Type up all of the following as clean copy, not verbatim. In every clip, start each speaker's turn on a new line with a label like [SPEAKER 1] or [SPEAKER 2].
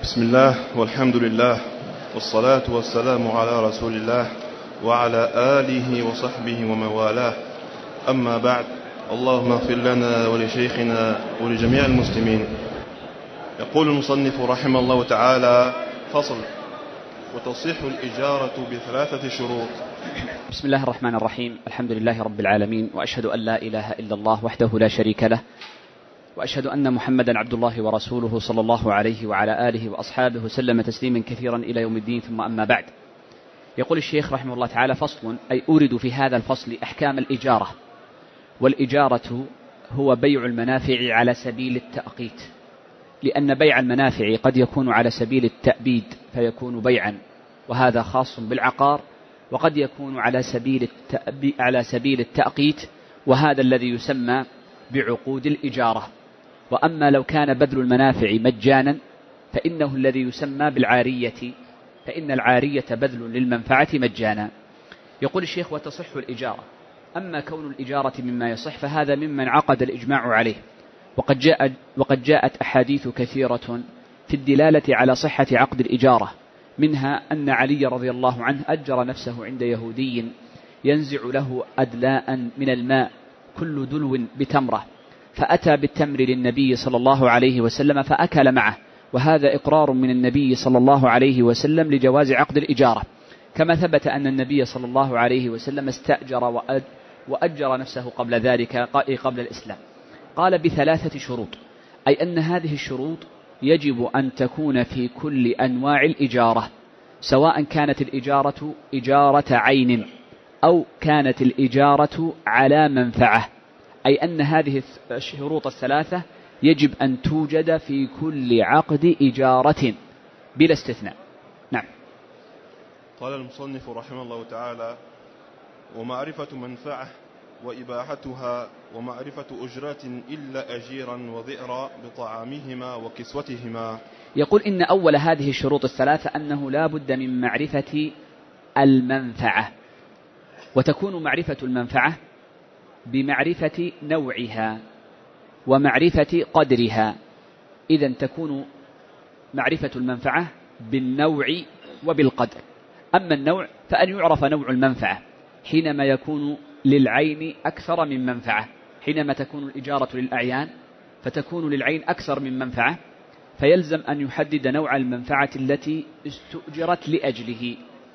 [SPEAKER 1] بسم الله والحمد لله والصلاة والسلام على رسول الله وعلى آله وصحبه ومن والاه. أما بعد، اللهم اغفر لنا ولشيخنا ولجميع المسلمين. يقول المصنف رحمه الله تعالى: فصل: وتصح الإجارة بثلاثة شروط.
[SPEAKER 2] بسم الله الرحمن الرحيم. الحمد لله رب العالمين، وأشهد أن لا إله إلا الله وحده لا شريك له، وأشهد أن محمدا عبد الله ورسوله صلى الله عليه وعلى آله وأصحابه وسلم تسليما كثيرا إلى يوم الدين. ثم أما بعد، يقول الشيخ رحمه الله تعالى: فصل، أي أورد في هذا الفصل أحكام الإجارة. والإجارة هو بيع المنافع على سبيل التأقيت، لأن بيع المنافع قد يكون على سبيل التأبيد فيكون بيعا، وهذا خاص بالعقار، وقد يكون على سبيل التأقيت، وهذا الذي يسمى بعقود الإجارة. وأما لو كان بذل المنافع مجانا فإنه الذي يسمى بالعارية، فإن العارية بذل للمنفعة مجانا. يقول الشيخ: وتصح الإجارة. أما كون الإجارة مما يصح فهذا ممن عقد الإجماع عليه، وقد جاءت أحاديث كثيرة في الدلالة على صحة عقد الإجارة، منها أن علي رضي الله عنه أجر نفسه عند يهودي ينزع له أدلاء من الماء كل دلو بتمرة، فأتى بالتمر للنبي صلى الله عليه وسلم فأكل معه، وهذا إقرار من النبي صلى الله عليه وسلم لجواز عقد الإجارة، كما ثبت أن النبي صلى الله عليه وسلم استأجر وأجر نفسه قبل ذلك، قبل الإسلام. قال: بثلاثة شروط، أي أن هذه الشروط يجب أن تكون في كل أنواع الإجارة، سواء كانت الإجارة إجارة عين أو كانت الإجارة على منفعة، أي أن هذه الشروط الثلاثة يجب أن توجد في كل عقد إجارة بلا استثناء. نعم.
[SPEAKER 1] قال المصنف رحمه الله تعالى: ومعرفة منفعة وإباحتها ومعرفة أجرات إلا أجيرا وذئرا بطعامهما وكسوتهما.
[SPEAKER 2] يقول: إن أول هذه الشروط الثلاثة أنه لا بد من معرفة المنفعة، وتكون معرفة المنفعة بمعرفة نوعها ومعرفة قدرها. إذن تكون معرفة المنفعة بالنوع وبالقدر. أما النوع فأن يعرف نوع المنفعة حينما يكون للعين أكثر من منفعة، حينما تكون الإجارة للأعيان فتكون للعين أكثر من منفعة، فيلزم أن يحدد نوع المنفعة التي استؤجرت لأجله،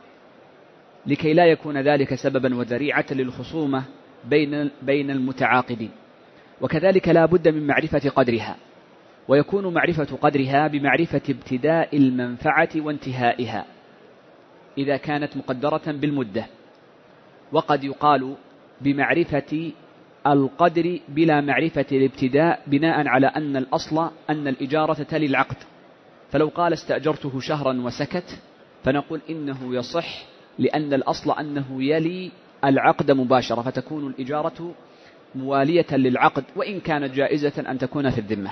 [SPEAKER 2] لكي لا يكون ذلك سببا وذريعة للخصومة بين المتعاقدين. وكذلك لا بد من معرفة قدرها، ويكون معرفة قدرها بمعرفة ابتداء المنفعة وانتهائها إذا كانت مقدرة بالمدة. وقد يقال بمعرفة القدر بلا معرفة الابتداء، بناء على أن الأصل أن الإجارة تلي العقد، فلو قال استأجرته شهرا وسكت فنقول إنه يصح، لأن الأصل أنه يلي العقد مباشرة، فتكون الإجارة موالية للعقد وإن كانت جائزة أن تكون في الذمة.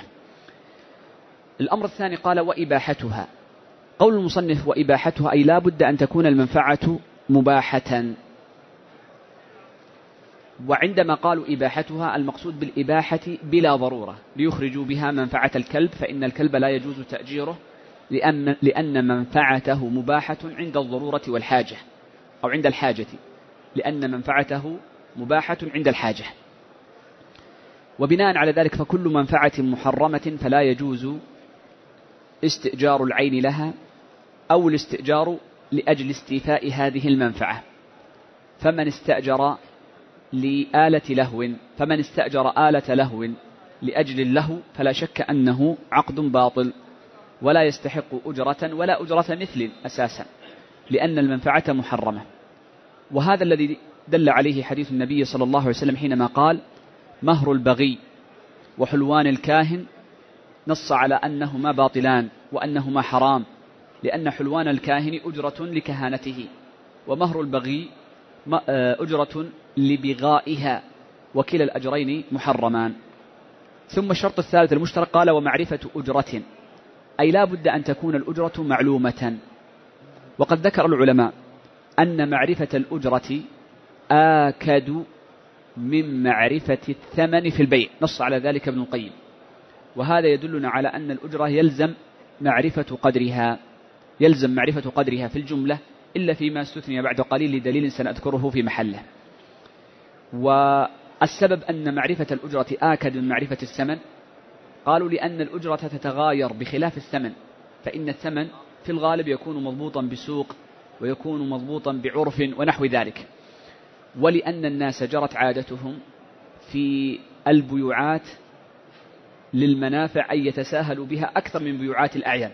[SPEAKER 2] الأمر الثاني قال: وإباحتها. قول المصنف وإباحتها، أي لا بد أن تكون المنفعة مباحة. وعندما قالوا إباحتها المقصود بالإباحة بلا ضرورة، ليخرجوا بها منفعة الكلب، فإن الكلب لا يجوز تأجيره لأن منفعته مباحة عند الضرورة والحاجة، أو عند الحاجة، لأن منفعته مباحة عند الحاجة. وبناء على ذلك فكل منفعة محرمة فلا يجوز استئجار العين لها أو الاستئجار لأجل استيفاء هذه المنفعة. فمن استأجر آلة لهو لأجل اللهو فلا شك أنه عقد باطل، ولا يستحق أجرة ولا أجرة مثل أساسا، لأن المنفعة محرمة. وهذا الذي دل عليه حديث النبي صلى الله عليه وسلم حينما قال: مهر البغي وحلوان الكاهن، نص على أنهما باطلان وأنهما حرام، لأن حلوان الكاهن أجرة لكهانته، ومهر البغي أجرة لبغائها، وكلا الأجرين محرمان. ثم الشرط الثالث المشترك قال: ومعرفة أجرة، أي لا بد أن تكون الأجرة معلومة. وقد ذكر العلماء أن معرفة الأجرة آكد من معرفة الثمن في البيع، نص على ذلك ابن القيم. وهذا يدلنا على أن الأجرة يلزم معرفة قدرها، يلزم معرفة قدرها في الجملة إلا فيما استثني بعد قليل لدليل سنذكره في محله. والسبب أن معرفة الأجرة آكد من معرفة الثمن، قالوا لأن الأجرة تتغاير بخلاف الثمن، فإن الثمن في الغالب يكون مضبوطا بسوق ويكون مضبوطا بعرف ونحو ذلك، ولأن الناس جرت عادتهم في البيوعات للمنافع أن يتساهلوا بها أكثر من بيوعات الأعيان،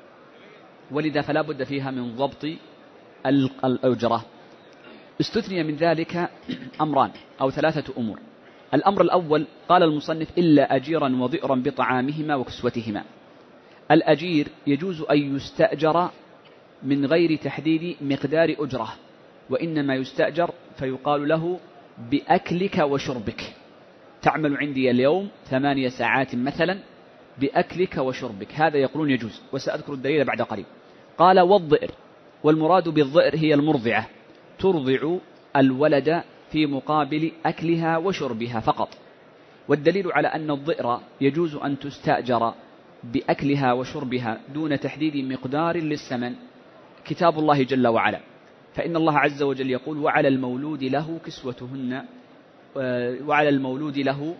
[SPEAKER 2] ولذا فلا بد فيها من ضبط الأجرة. استثني من ذلك أمران أو ثلاثة أمور. الأمر الأول قال المصنف إلا أجيرا وضئرا بطعامهما وكسوتهما. الأجير يجوز أن يستأجر من غير تحديد مقدار أجرة، وإنما يستأجر فيقال له بأكلك وشربك، تعمل عندي اليوم 8 ساعات مثلا بأكلك وشربك، هذا يقولون يجوز، وسأذكر الدليل بعد قليل. قال والضئر، والمراد بالضئر هي المرضعة، ترضع الولد في مقابل أكلها وشربها فقط. والدليل على أن الضئر يجوز أن تستأجر بأكلها وشربها دون تحديد مقدار للثمن كتاب الله جل وعلا، فإن الله عز وجل يقول وعلى المولود له كسوتهن وعلى المولود له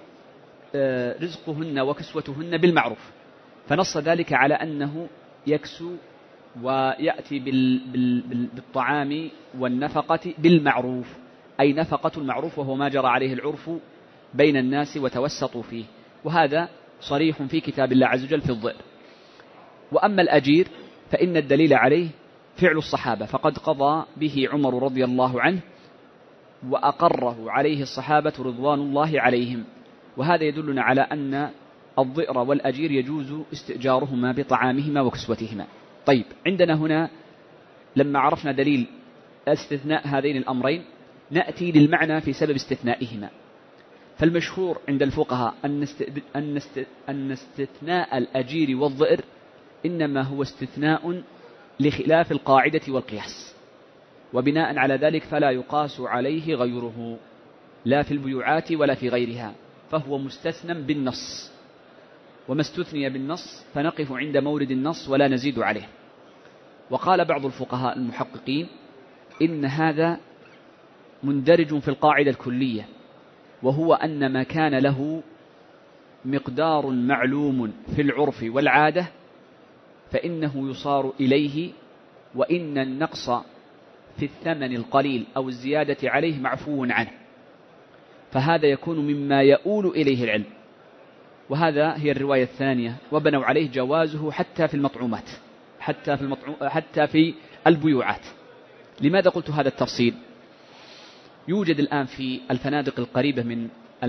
[SPEAKER 2] رزقهن وكسوتهن بالمعروف، فنص ذلك على أنه يكسو ويأتي بالطعام والنفقة بالمعروف، أي نفقة المعروف، وهو ما جرى عليه العرف بين الناس وتوسطوا فيه، وهذا صريح في كتاب الله عز وجل في الضئر. وأما الأجير فإن الدليل عليه فعل الصحابة، فقد قضى به عمر رضي الله عنه وأقره عليه الصحابة رضوان الله عليهم، وهذا يدلنا على أن الضئر والأجير يجوز استئجارهما بطعامهما وكسوتهما. طيب، عندنا هنا لما عرفنا دليل استثناء هذين الأمرين نأتي للمعنى في سبب استثنائهما. فالمشهور عند الفقهاء أن استثناء الأجير والضئر إنما هو استثناء لخلاف القاعدة والقياس، وبناء على ذلك فلا يقاس عليه غيره لا في البيوعات ولا في غيرها، فهو مستثنى بالنص، وما استثني بالنص فنقف عند مورد النص ولا نزيد عليه. وقال بعض الفقهاء المحققين إن هذا مندرج في القاعدة الكلية، وهو أن ما كان له مقدار معلوم في العرف والعادة فإنه يصار إليه، وإن النقص في الثمن القليل أو الزيادة عليه معفو عنه، فهذا يكون مما يؤول إليه العلم. وهذا هي الرواية الثانية، وبنوا عليه جوازه حتى في المطعومات، حتى في البيوعات. لماذا قلت هذا التفصيل؟ يوجد الآن في الفنادق القريبة من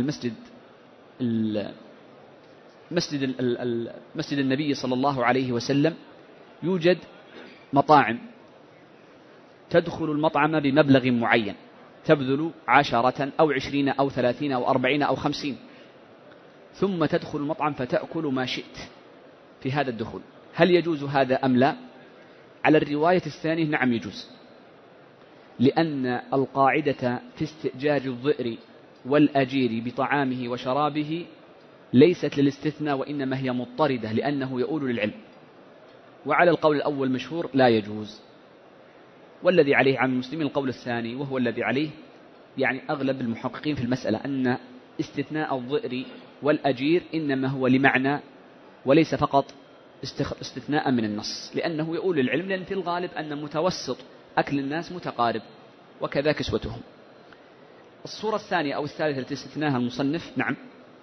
[SPEAKER 2] مسجد النبي صلى الله عليه وسلم يوجد مطاعم تدخل المطعم بمبلغ معين، تبذل 10 أو 20 أو 30 أو 40 أو 50، ثم تدخل المطعم فتأكل ما شئت في هذا الدخول. هل يجوز هذا أم لا؟ على الرواية الثانية نعم يجوز، لأن القاعدة في استئجار الضئر والأجير بطعامه وشرابه ليست للاستثناء، وإنما هي مضطردة لأنه يؤول للعلم. وعلى القول الأول مشهور لا يجوز، والذي عليه عن المسلمين القول الثاني، وهو الذي عليه يعني أغلب المحققين في المسألة، أن استثناء الضئر والأجير إنما هو لمعنى وليس فقط استثناء من النص، لأنه يؤول للعلم، لأن في الغالب أن متوسط أكل الناس متقارب، وكذا كسوتهم. الصورة الثانية أو الثالثة التي استثناها المصنف. نعم.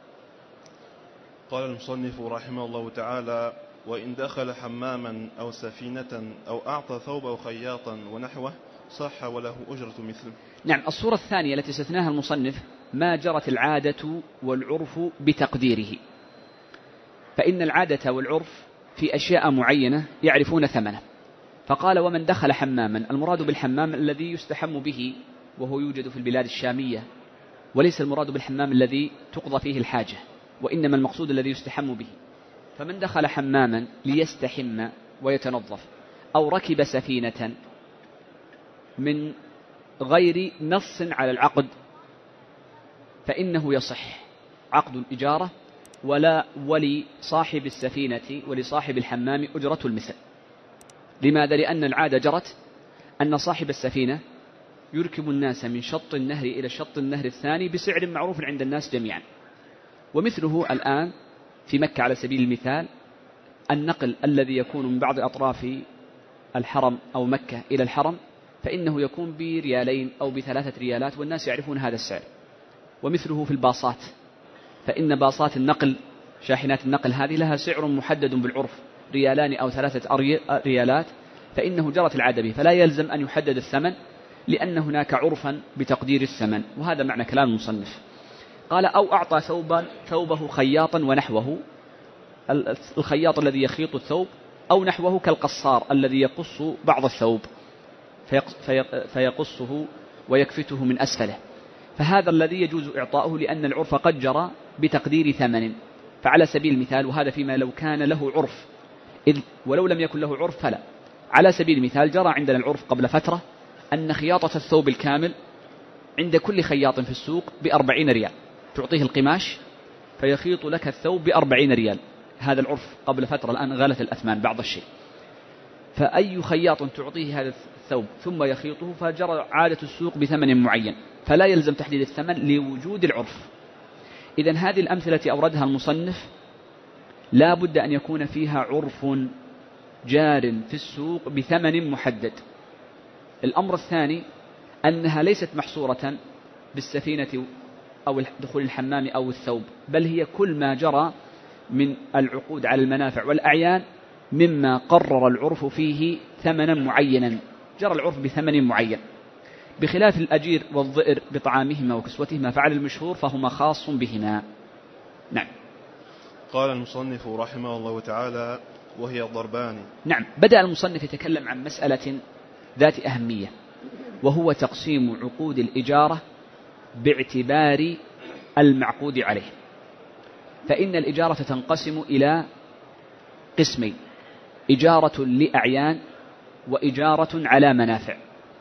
[SPEAKER 1] قال المصنف رحمه الله تعالى: وإن دخل حماما أو سفينة أو أعطى ثوبه خياطا ونحوه صح وله أجرة مثله.
[SPEAKER 2] نعم. الصورة الثانية التي استثناها المصنف ما جرت العادة والعرف بتقديره، فإن العادة والعرف في أشياء معينة يعرفون ثمنه، فقال ومن دخل حماما، المراد بالحمام الذي يستحم به وهو يوجد في البلاد الشامية، وليس المراد بالحمام الذي تقضى فيه الحاجة، وإنما المقصود الذي يستحم به. فمن دخل حماما ليستحم ويتنظف، أو ركب سفينة من غير نص على العقد، فإنه يصح عقد الإجارة ولصاحب السفينة ولصاحب الحمام أجرة المثل. لماذا؟ لأن العادة جرت أن صاحب السفينة يركب الناس من شط النهر إلى شط النهر الثاني بسعر معروف عند الناس جميعا. ومثله الآن في مكة على سبيل المثال، النقل الذي يكون من بعض أطراف الحرم أو مكة إلى الحرم فإنه يكون بريالين أو ب3 ريالات، والناس يعرفون هذا السعر. ومثله في الباصات، فإن باصات النقل شاحنات النقل هذه لها سعر محدد بالعرف، 2 أو 3 ريالات، فإنه جرت العادة به، فلا يلزم أن يحدد الثمن لأن هناك عرفا بتقدير الثمن. وهذا معنى كلام المصنف. قال: أو أعطى ثوبه خياطا ونحوه، الخياط الذي يخيط الثوب، أو نحوه كالقصار الذي يقص بعض الثوب فيقصه ويكفته من أسفله، فهذا الذي يجوز إعطاؤه لأن العرف قد جرى بتقدير ثمن. فعلى سبيل المثال، وهذا فيما لو كان له عرف، ولو لم يكن له عرف فلا. على سبيل المثال، جرى عندنا العرف قبل فترة أن خياطة الثوب الكامل عند كل خياط في السوق ب40 ريال، تعطيه القماش فيخيط لك الثوب ب40 ريال. هذا العرف قبل فترة، الآن غلت الأثمان بعض الشيء. فأي خياط تعطيه هذا الثوب ثم يخيطه فجرى عادة السوق بثمن معين، فلا يلزم تحديد الثمن لوجود العرف. إذن هذه الأمثلة التي أوردها المصنف لا بد أن يكون فيها عرف جار في السوق بثمن محدد. الأمر الثاني أنها ليست محصورة بالسفينة أو دخول الحمام أو الثوب، بل هي كل ما جرى من العقود على المنافع والأعيان مما قرر العرف فيه ثمنا معينا، جرى العرف بثمن معين، بخلاف الأجير والظئر بطعامهما وكسوتهما، فعلى المشهور فهما خاص بهما. نعم.
[SPEAKER 1] قال المصنف رحمه الله تعالى: وهي ضربان.
[SPEAKER 2] نعم. بدأ المصنف يتكلم عن مسألة ذات أهمية، وهو تقسيم عقود الإجارة باعتبار المعقود عليه. فإن الإجارة تنقسم إلى قسمين: إجارة لأعيان وإجارة على منافع.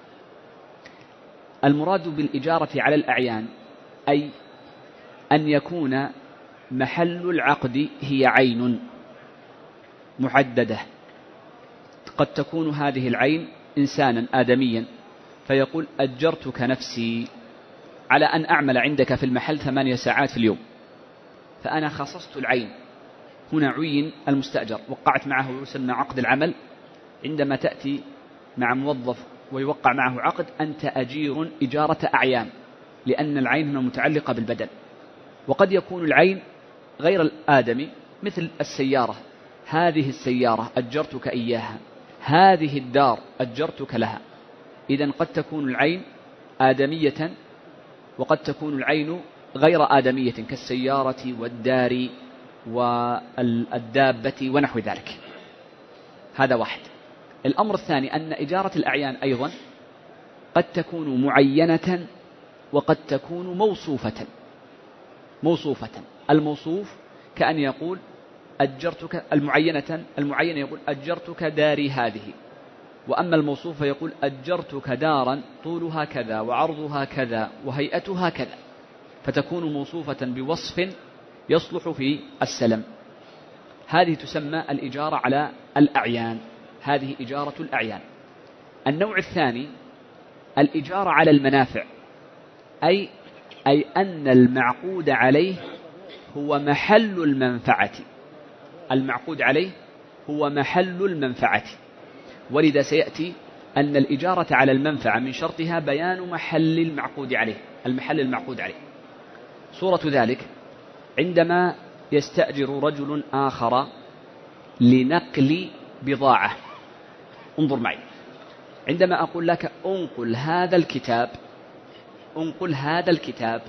[SPEAKER 2] المراد بالإجارة على الأعيان أي أن يكون محل العقد هي عين محددة، قد تكون هذه العين إنسانا آدميا، فيقول: أجرتك نفسي على أن أعمل عندك في المحل 8 ساعات في اليوم، فأنا خصصت العين. هنا عين المستأجر، وقعت معه يسمى عقد العمل. عندما تأتي مع موظف ويوقع معه عقد، أنت أجير إجارة أعيان، لأن العين هنا متعلقة بالبدن. وقد يكون العين غير الآدمي، مثل السيارة، هذه السيارة أجرتك إياها، هذه الدار أجرتك لها. إذن قد تكون العين آدمية وقد تكون العين غير آدمية، كالسيارة والدار والدابة ونحو ذلك. هذا واحد. الأمر الثاني أن إجارة الأعيان أيضا قد تكون معينة وقد تكون موصوفة. الموصوف كأن يقول: أجرتك المعين يقول: أجرتك داري هذه. وأما الموصوف يقول: أجرتك دارا طولها كذا وعرضها كذا وهيئتها كذا، فتكون موصوفة بوصف يصلح في السلم. هذه تسمى الإجارة على الأعيان، هذه إجارة الأعيان. النوع الثاني الإجارة على المنافع، أي أن المعقود عليه هو محل المنفعة. المعقود عليه هو محل المنفعة، ولذا سيأتي أن الإجارة على المنفعة من شرطها بيان محل المعقود عليه، المحل المعقود عليه. صورة ذلك عندما يستأجر رجل آخر لنقل بضاعة. انظر معي، عندما أقول لك: انقل هذا الكتاب،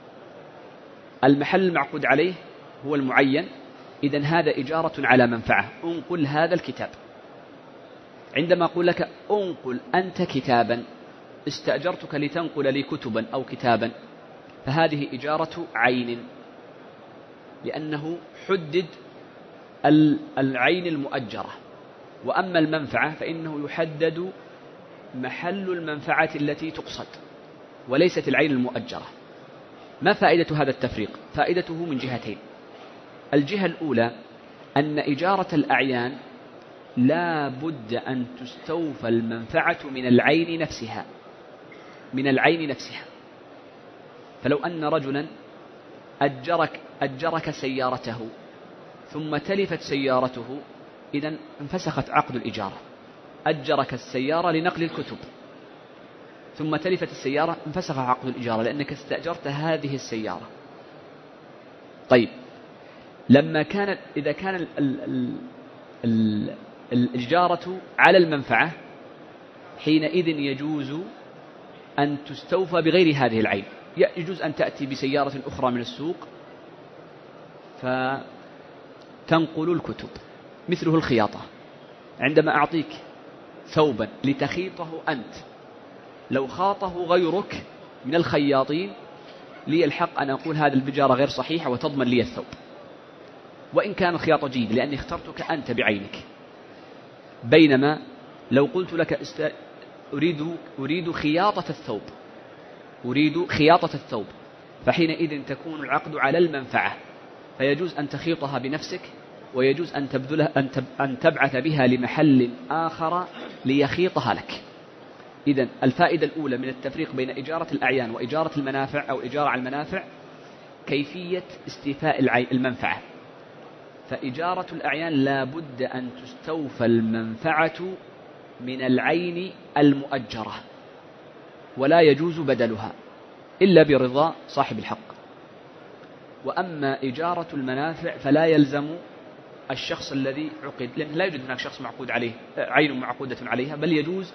[SPEAKER 2] المحل المعقود عليه هو المعين، إذن هذا إجارة على منفعة، انقل هذا الكتاب. عندما أقول لك: انقل أنت كتابا، استأجرتك لتنقل لي كتبا أو كتابا، فهذه إجارة عين، لأنه حدد العين المؤجرة. وأما المنفعة فإنه يحدد محل المنفعة التي تقصد، وليست العين المؤجرة. ما فائدة هذا التفريق؟ فائدته من جهتين. الجهة الأولى أن إجارة الأعيان لا بد أن تستوفى المنفعة من العين نفسها، من العين نفسها. فلو أن رجلا أجرك سيارته ثم تلفت سيارته، إذن انفسخت عقد الإجارة. أجرك السيارة لنقل الكتب ثم تلفت السيارة، انفسخ عقد الإجارة لأنك استأجرت هذه السيارة. طيب، إذا كان الإجارة على المنفعة، حينئذ يجوز أن تستوفى بغير هذه العين. يجوز أن تأتي بسيارة أخرى من السوق فتنقل الكتب، مثله الخياطة. عندما أعطيك ثوبا لتخيطه أنت، لو خاطه غيرك من الخياطين لي الحق أن أقول هذا البجارة غير صحيحة وتضمن لي الثوب، وإن كان الخياطة جيد، لأني اخترتك أنت بعينك. بينما لو قلت لك أريد خياطة الثوب، فحينئذ تكون العقد على المنفعة، فيجوز أن تخيطها بنفسك، ويجوز أن تبعث بها لمحل آخر ليخيطها لك. إذن الفائدة الأولى من التفريق بين إجارة الأعيان وإجارة المنافع أو إجارة على المنافع كيفية استيفاء المنفعة. فإجارة الأعيان لا بد أن تستوفى المنفعة من العين المؤجرة، ولا يجوز بدلها إلا برضا صاحب الحق. وأما إجارة المنافع فلا يلزم الشخص الذي عقد، لأن لا يوجد هناك شخص معقود عليه عين معقودة عليها، بل يجوز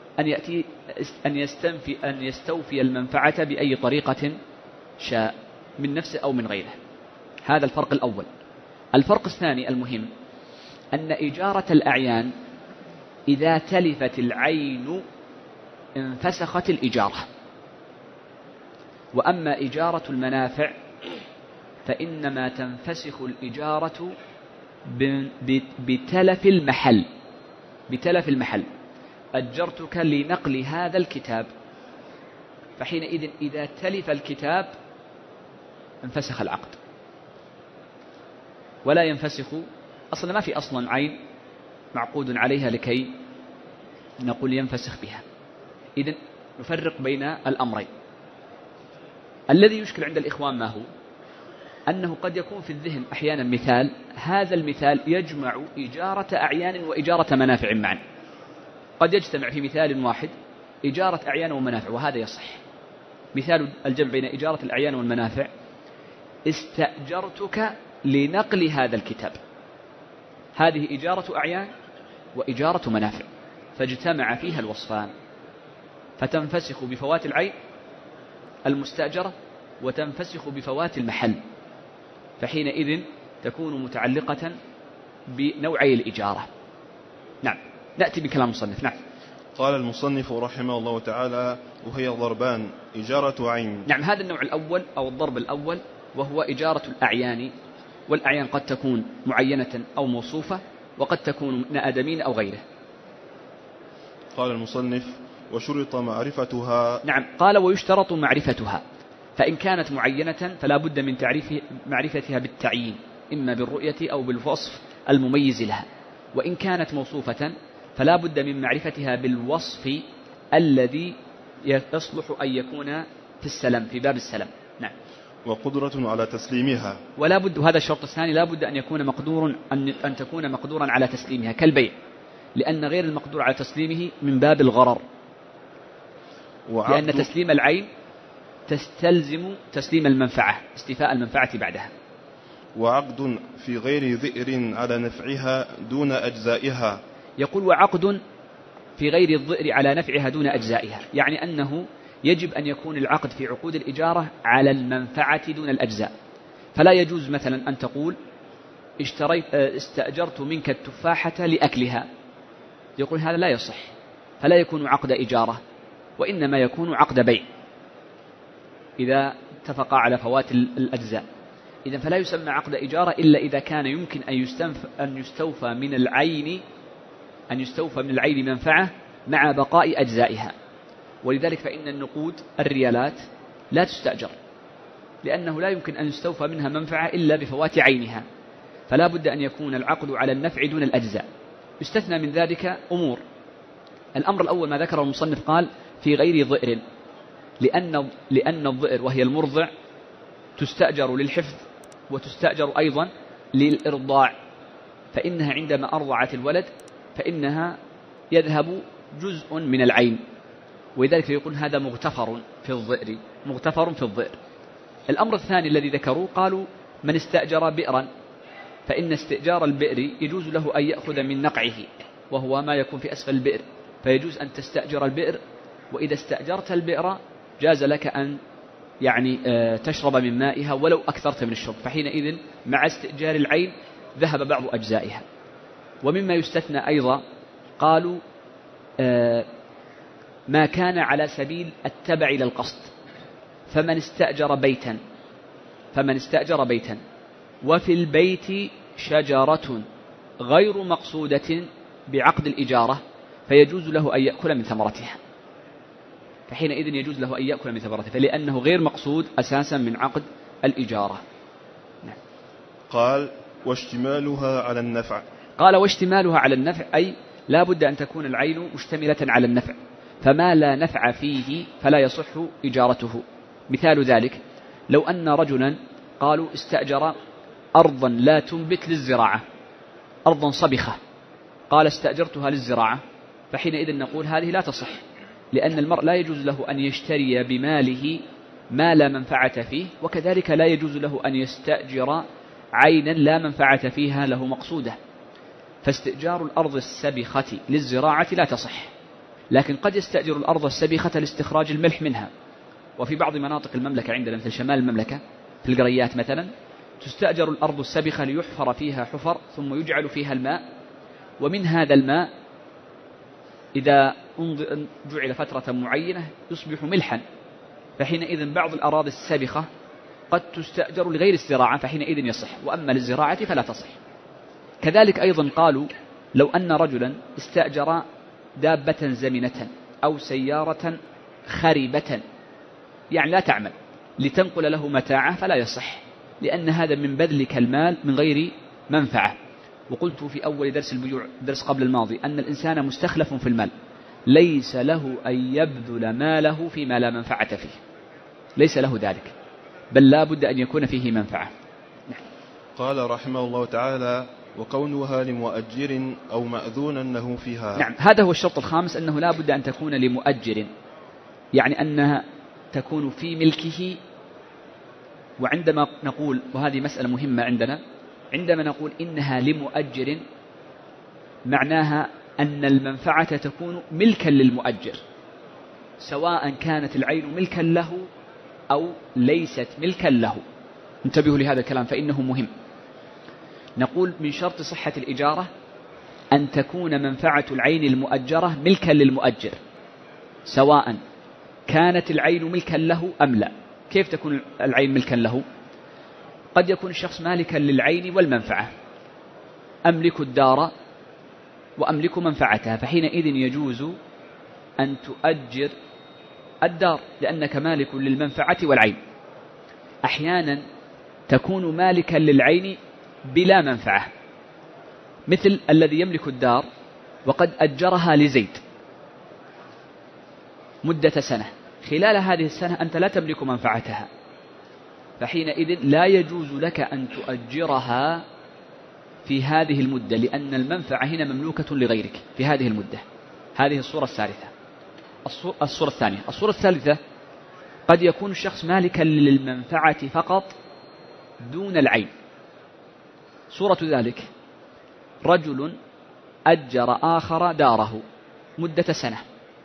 [SPEAKER 2] أن يستوفي المنفعة بأي طريقة شاء، من نفسه أو من غيره. هذا الفرق الأول. الفرق الثاني المهم أن إجارة الأعيان إذا تلفت العين انفسخت الإجارة، وأما إجارة المنافع فإنما تنفسخ الإجارة بتلف المحل. أجرتك لنقل هذا الكتاب، فحينئذ إذا تلف الكتاب انفسخ العقد، ولا ينفسخ أصلا، ما في أصلا عين معقود عليها لكي نقول ينفسخ بها. إذن نفرق بين الأمرين. الذي يشكل عند الإخوان ما هو؟ أنه قد يكون في الذهن أحيانا مثال، هذا المثال يجمع إجارة أعيان وإجارة منافع معا. قد يجتمع في مثال واحد إجارة أعيان ومنافع، وهذا يصح. مثال الجمع بين إجارة الأعيان والمنافع: استأجرتك لنقل هذا الكتاب، هذه إجارة أعيان وإجارة منافع، فاجتمع فيها الوصفان، فتنفسخ بفوات العين المستأجرة وتنفسخ بفوات المحل، فحينئذ تكون متعلقة بنوعي الإجارة. نعم، نأتي بكلام المصنف. نعم.
[SPEAKER 1] قال المصنف رحمه الله تعالى: وهي ضربان: إجارة عين.
[SPEAKER 2] نعم، هذا النوع الأول أو الضرب الأول وهو إجارة الأعيان، والأعيان قد تكون معينة أو موصوفة، وقد تكون من آدمين أو غيره.
[SPEAKER 1] قال المصنف: وشرط معرفتها.
[SPEAKER 2] نعم، قال: ويشترط معرفتها، فإن كانت معينة فلا بد من معرفتها بالتعيين، إما بالرؤية أو بالوصف المميز لها. وإن كانت موصوفة فلا بد من معرفتها بالوصف الذي يصلح أن يكون في السلم، في باب السلم. نعم.
[SPEAKER 1] وقدرة على تسليمها،
[SPEAKER 2] ولا بد، وهذا الشرط الثاني، لا بد أن يكون أن تكون مقدورا على تسليمها كالبيع، لأن غير المقدور على تسليمه من باب الغرر، لأن تسليم العين تستلزم تسليم المنفعة، استيفاء المنفعة بعدها.
[SPEAKER 1] وعقد في غير ذئر على نفعها دون أجزائها.
[SPEAKER 2] يقول: وعقد في غير الظئر على نفعها دون أجزائها، يعني أنه يجب أن يكون العقد في عقود الإجارة على المنفعة دون الأجزاء. فلا يجوز مثلا أن تقول: استأجرت منك التفاحة لأكلها، يقول هذا لا يصح، فلا يكون عقد إجارة، وإنما يكون عقد بيع إذا اتفق على فوات الأجزاء. إذن فلا يسمى عقد إجارة إلا إذا كان يمكن أن يستوفى من العين منفعة مع بقاء أجزائها. ولذلك فإن النقود الريالات لا تستأجر، لأنه لا يمكن أن يستوفى منها منفعة إلا بفوات عينها، فلا بد أن يكون العقد على النفع دون الأجزاء. يستثنى من ذلك أمور. الأمر الأول ما ذكره المصنف قال في غير ضئر، لأن الضئر وهي المرضع تستأجر للحفظ وتستأجر أيضا للإرضاع، فإنها عندما أرضعت الولد فإنها يذهب جزء من العين، ولذلك يقول هذا مغتفر في الضئر، مغتفر في الضئر. الأمر الثاني الذي ذكروه قالوا من استأجر بئرا، فإن استئجار البئر يجوز له أن يأخذ من نقعه وهو ما يكون في أسفل البئر، فيجوز أن تستأجر البئر، وإذا استأجرت البئر جاز لك أن تشرب من مائها ولو أكثرت من الشرب، فحينئذ مع استئجار العين ذهب بعض أجزائها. ومما يستثنى أيضا قالوا ما كان على سبيل التبع إلى القصد، فمن استأجر بيتا وفي البيت شجرة غير مقصودة بعقد الإجارة فيجوز له أن يأكل من ثمرتها، فحينئذ يجوز له أن يأكل من ثمرتها فلأنه غير مقصود أساسا من عقد الإجارة. نعم.
[SPEAKER 1] قال واشتمالها على النفع.
[SPEAKER 2] قال واشتمالها على النفع، أي لا بد أن تكون العين مشتملة على النفع، فما لا نفع فيه فلا يصح إجارته. مثال ذلك لو أن رجلا قالوا استأجر أرضا لا تنبت للزراعة، أرضا صبخة، قال استأجرتها للزراعة، فحينئذ نقول هذه لا تصح، لأن المرء لا يجوز له أن يشتري بماله ما لا منفعة فيه، وكذلك لا يجوز له أن يستأجر عينا لا منفعة فيها له مقصودة. فاستئجار الأرض السبخة للزراعة لا تصح، لكن قد يستأجر الأرض السبخة لاستخراج الملح منها. وفي بعض مناطق المملكة عندنا مثل شمال المملكة في القريات مثلا تستأجر الأرض السبخة ليحفر فيها حفر ثم يجعل فيها الماء، ومن هذا الماء إذا جعل فترة معينة يصبح ملحا، فحينئذ بعض الأراضي السبخة قد تستأجر لغير الزراعة فحينئذ يصح، وأما للزراعة فلا تصح. كذلك أيضا قالوا لو أن رجلا استأجر دابة زمنة أو سيارة خربة لا تعمل لتنقل له متاعه فلا يصح، لأن هذا من بذلك المال من غير منفعة. وقلت في أول درس البيوع درس قبل الماضي أن الإنسان مستخلف في المال، ليس له أن يبذل ماله فيما لا منفعة فيه، ليس له ذلك، بل لا بد أن يكون فيه منفعة.
[SPEAKER 1] قال رحمه الله تعالى وكونها لمؤجر أو مأذونا له فيها.
[SPEAKER 2] نعم، هذا هو الشرط الخامس، أنه لا بد أن تكون لمؤجر، يعني أنها تكون في ملكه. وعندما نقول، وهذه مسألة مهمة عندنا، عندما نقول إنها لمؤجر معناها أن المنفعة تكون ملكا للمؤجر، سواء كانت العين ملكا له أو ليست ملكا له. انتبهوا لهذا الكلام فإنه مهم. نقول من شرط صحة الإجارة أن تكون منفعة العين المؤجرة ملكا للمؤجر، سواء كانت العين ملكا له أم لا. كيف تكون العين ملكا له؟ قد يكون الشخص مالكا للعين والمنفعة، أملك الدار وأملك منفعتها، فحينئذ يجوز أن تؤجر الدار لأنك مالك للمنفعة والعين. أحيانا تكون مالكا للعين بلا منفعة، مثل الذي يملك الدار وقد أجرها لزيد مدة سنة، خلال هذه السنة أنت لا تملك منفعتها، فحينئذ لا يجوز لك أن تؤجرها في هذه المدة، لأن المنفعة هنا مملوكة لغيرك في هذه المدة. هذه الصورة الثالثة. الصورة الثانية، الصورة الثالثة قد يكون الشخص مالكا للمنفعة فقط دون العين. صورة ذلك رجل أجر آخر داره مدة سنة،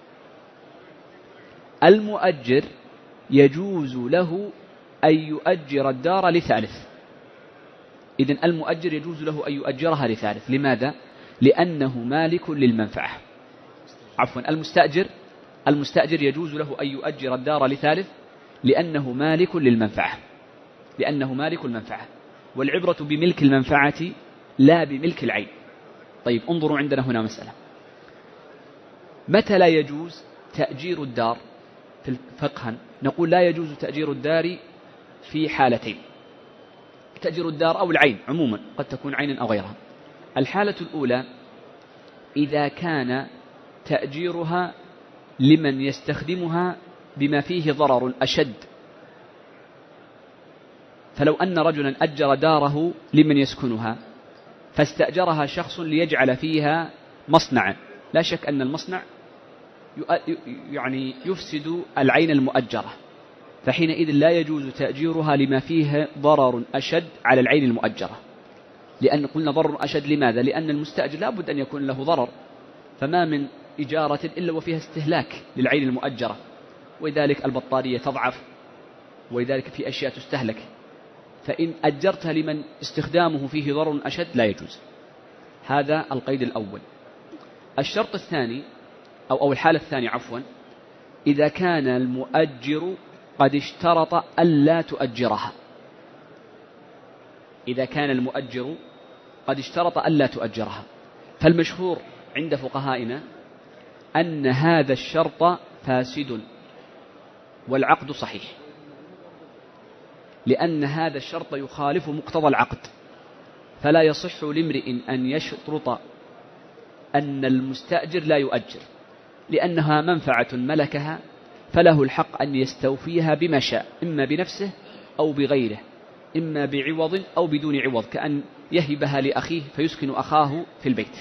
[SPEAKER 2] المؤجر يجوز له أن يؤجر الدار لثالث. إذن المؤجر يجوز له أن يؤجرها لثالث. لماذا؟ لأنه مالك للمنفعة. عفوا، المستأجر يجوز له أن يؤجر الدار لثالث لأنه مالك للمنفعة، لأنه مالك المنفعة، والعبرة بملك المنفعة لا بملك العين. طيب انظروا، عندنا هنا مسألة، متى لا يجوز تأجير الدار؟ في فقها نقول لا يجوز تأجير الدار في حالتين. تأجير الدار أو العين عموما، قد تكون عينا أو غيرها. الحالة الأولى إذا كان تأجيرها لمن يستخدمها بما فيه ضرر أشد، فلو أن رجلا أجر داره لمن يسكنها فاستأجرها شخص ليجعل فيها مصنعا، لا شك أن المصنع يعني يفسد العين المؤجرة، فحينئذ لا يجوز تأجيرها لما فيه ضرر أشد على العين المؤجرة. لأن قلنا ضرر أشد لماذا؟ لأن المستأجر لا بد أن يكون له ضرر، فما من إجارة إلا وفيها استهلاك للعين المؤجرة، ولذلك البطارية تضعف، ولذلك في أشياء تستهلك، فإن أجرتها لمن استخدامه فيه ضرر أشد لا يجوز. هذا القيد الأول. الشرط الثاني أو الحالة الثانية عفوا، إذا كان المؤجر قد اشترط ألا تؤجرها. إذا كان المؤجر قد اشترط ألا تؤجرها، فالمشهور عند فقهائنا أن هذا الشرط فاسد والعقد صحيح، لأن هذا الشرط يخالف مقتضى العقد، فلا يصح لامرئ أن يشترط أن المستأجر لا يؤجر، لأنها منفعة ملكها فله الحق أن يستوفيها بما شاء، إما بنفسه أو بغيره، إما بعوض أو بدون عوض، كأن يهبها لأخيه فيسكن أخاه في البيت.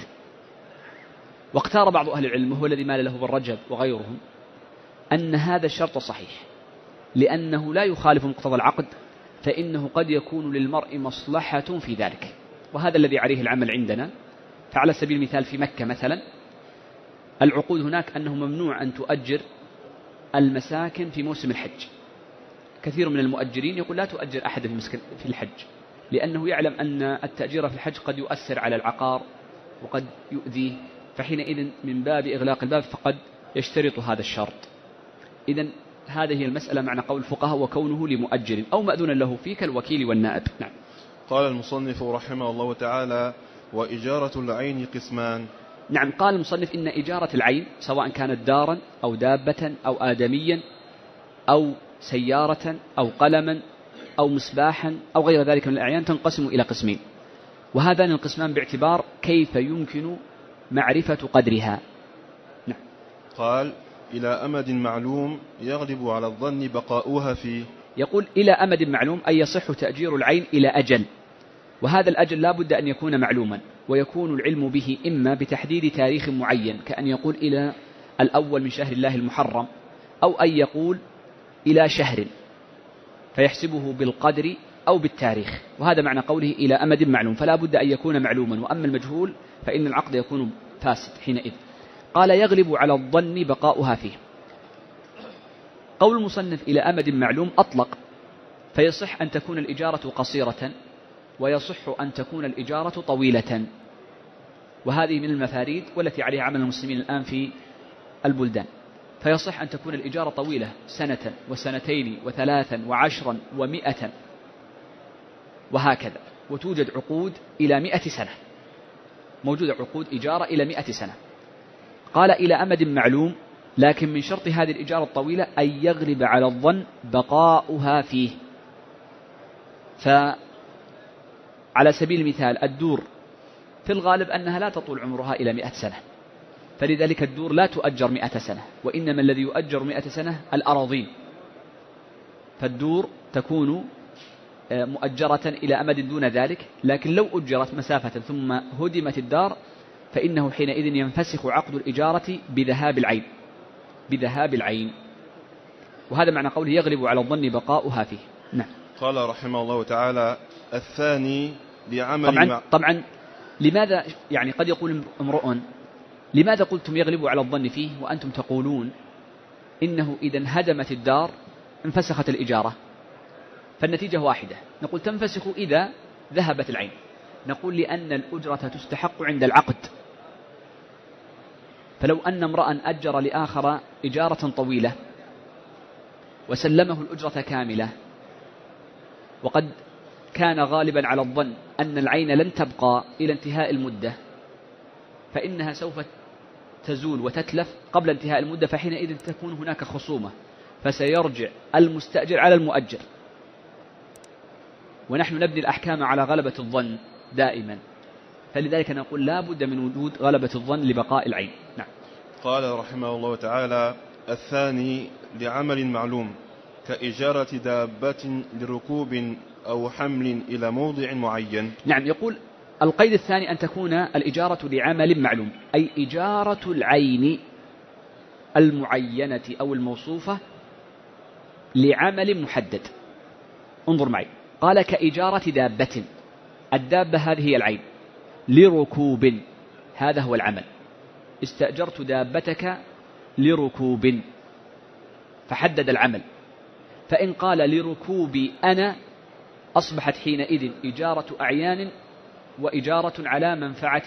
[SPEAKER 2] واختار بعض أهل العلم، وهو الذي مال له ابن رجب وغيرهم، أن هذا الشرط صحيح، لأنه لا يخالف مقتضى العقد، فإنه قد يكون للمرء مصلحة في ذلك، وهذا الذي عليه العمل عندنا. فعلى سبيل المثال في مكة مثلا العقود هناك أنه ممنوع أن تؤجر المساكن في موسم الحج. كثير من المؤجرين يقول لا تؤجر أحد في الحج، لأنه يعلم أن التأجير في الحج قد يؤثر على العقار وقد يؤذيه، فحينئذ من باب إغلاق الباب فقد يشترط هذا الشرط. إذن هذه هي المسألة معنى قول الفقهاء وكونه لمؤجر أو مأذون له فيه كالوكيل والنائب. نعم.
[SPEAKER 1] قال المصنف رحمه الله تعالى: وإجارة العين قسمان.
[SPEAKER 2] نعم، قال المصنف إن إجارة العين سواء كانت دارا أو دابة أو آدميا أو سيارة أو قلما أو مصباحا أو غير ذلك من الأعيان تنقسم إلى قسمين، وهذان القسمان باعتبار كيف يمكن معرفة قدرها. نعم.
[SPEAKER 1] قال: إلى أمد معلوم يغلب على الظن بقاؤها فيه.
[SPEAKER 2] يقول إلى أمد معلوم أي يصح تأجير العين إلى أجل، وهذا الأجل لا بد أن يكون معلوما، ويكون العلم به إما بتحديد تاريخ معين، كأن يقول إلى الأول من شهر الله المحرم، أو أن يقول إلى شهر فيحسبه بالقدر أو بالتاريخ، وهذا معنى قوله إلى أمد معلوم، فلا بد أن يكون معلوما. وأما المجهول فإن العقد يكون فاسد حينئذ. قال: يغلب على الظن بقاؤها فيه. قول المصنف إلى أمد معلوم أطلق، فيصح أن تكون الإجارة قصيرة، ويصح أن تكون الإجارة طويلة، وهذه من المفاريد والتي عليها عمل المسلمين الآن في البلدان. فيصح أن تكون الإجارة طويلة 1 و2 و3 و10 و100 وهكذا، وتوجد عقود إلى 100 سنة، موجودة عقود إجارة إلى 100 سنة. قال: إلى أمد معلوم، لكن من شرط هذه الإجارة الطويلة أن يغلب على الظن بقاؤها فيه. فعلى سبيل المثال الدور في الغالب أنها لا تطول عمرها إلى 100 سنة، فلذلك الدور لا تؤجر 100 سنة، وإنما الذي يؤجر 100 سنة الأراضين، فالدور تكون مؤجرة إلى أمد دون ذلك. لكن لو أجرت مسافة ثم هدمت الدار فإنه حينئذ ينفسخ عقد الإجارة بذهاب العين، وهذا معنى قوله يغلب على الظن بقاؤها فيه. نعم.
[SPEAKER 1] قال رحمه الله تعالى: الثاني لعمل
[SPEAKER 2] طبعا لماذا يعني قد يقول امرؤ: لماذا قلتم يغلب على الظن فيه وأنتم تقولون إنه إذا هدمت الدار انفسخت الإجارة؟ فالنتيجة واحدة، نقول تنفسخ إذا ذهبت العين. نقول لأن الأجرة تستحق عند العقد، فلو أن امرأ أجر لآخر إجارة طويلة وسلمه الأجرة كاملة، وقد كان غالبا على الظن أن العين لن تبقى إلى انتهاء المدة، فإنها سوف تزول وتتلف قبل انتهاء المدة، فحينئذ تكون هناك خصومة، فسيرجع المستأجر على المؤجر، ونحن نبني الأحكام على غلبة الظن دائما، فلذلك نقول لا بد من وجود غلبة الظن لبقاء العين. نعم.
[SPEAKER 1] قال رحمه الله تعالى: الثاني لعمل معلوم كإجارة دابة لركوب أو حمل إلى موضع معين.
[SPEAKER 2] نعم، يقول القيد الثاني أن تكون الإجارة لعمل معلوم، أي إجارة العين المعينة أو الموصوفة لعمل محدد. انظر معي، قال كإجارة دابة، الدابة هذه هي العين، لركوب هذا هو العمل، استأجرت دابتك لركوب، فحدد العمل. فإن قال لركوبي أنا أصبحت حينئذ إجارة أعيان وإجارة على منفعة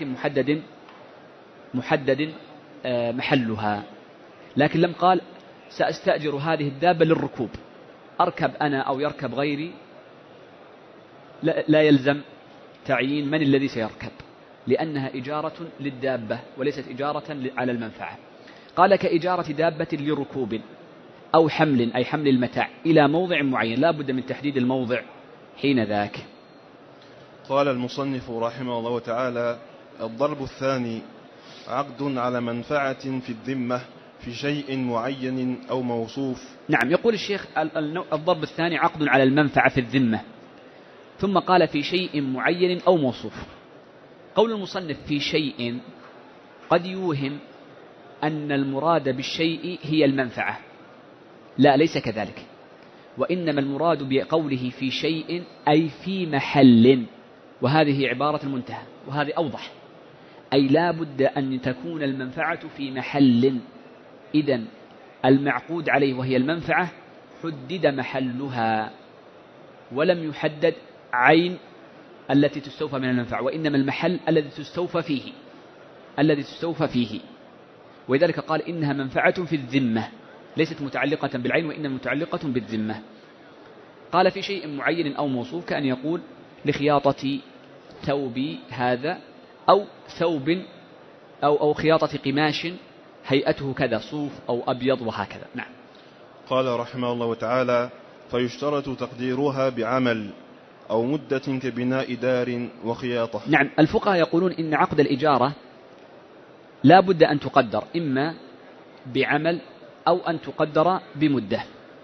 [SPEAKER 2] محدد محلها. لكن لم قال سأستأجر هذه الدابة للركوب، أركب أنا أو يركب غيري، لا يلزم تعيين من الذي سيركب، لأنها إجارة للدابة وليست إجارة على المنفعة. قال كإجارة دابة لركوب أو حمل، أي حمل المتاع إلى موضع معين، لا بد من تحديد الموضع حين ذاك.
[SPEAKER 1] قال المصنف رحمه الله تعالى: الضرب الثاني عقد على منفعة في الذمة في شيء معين أو موصوف.
[SPEAKER 2] نعم، يقول الشيخ الضرب الثاني عقد على المنفعة في الذمة، ثم قال في شيء معين أو موصوف. قول المصنف في شيء قد يوهم أن المراد بالشيء هي المنفعة، لا، ليس كذلك، وإنما المراد بقوله في شيء أي في محل، وهذه عبارة المنتهى، وهذه أوضح، أي لا بد أن تكون المنفعة في محل. إذن المعقود عليه وهي المنفعة حدد محلها، ولم يحدد عين التي تستوفى من المنفعة، وإنما المحل الذي تستوفى فيه. ولذلك قال إنها منفعة في الذمة، ليست متعلقة بالعين وإنما متعلقة بالذمة. قال في شيء معين أو موصوف، كأن يقول لخياطة ثوبي هذا، أو ثوب أو خياطة قماش هيئته كذا، صوف أو أبيض وهكذا. نعم.
[SPEAKER 1] قال رحمه الله تعالى: فيشترط تقديرها بعمل أو مدة كبناء دار وخياطة.
[SPEAKER 2] نعم، الفقهاء يقولون إن عقد الإجارة لا بد أن تقدر إما بعمل أو أن تقدر بمدة،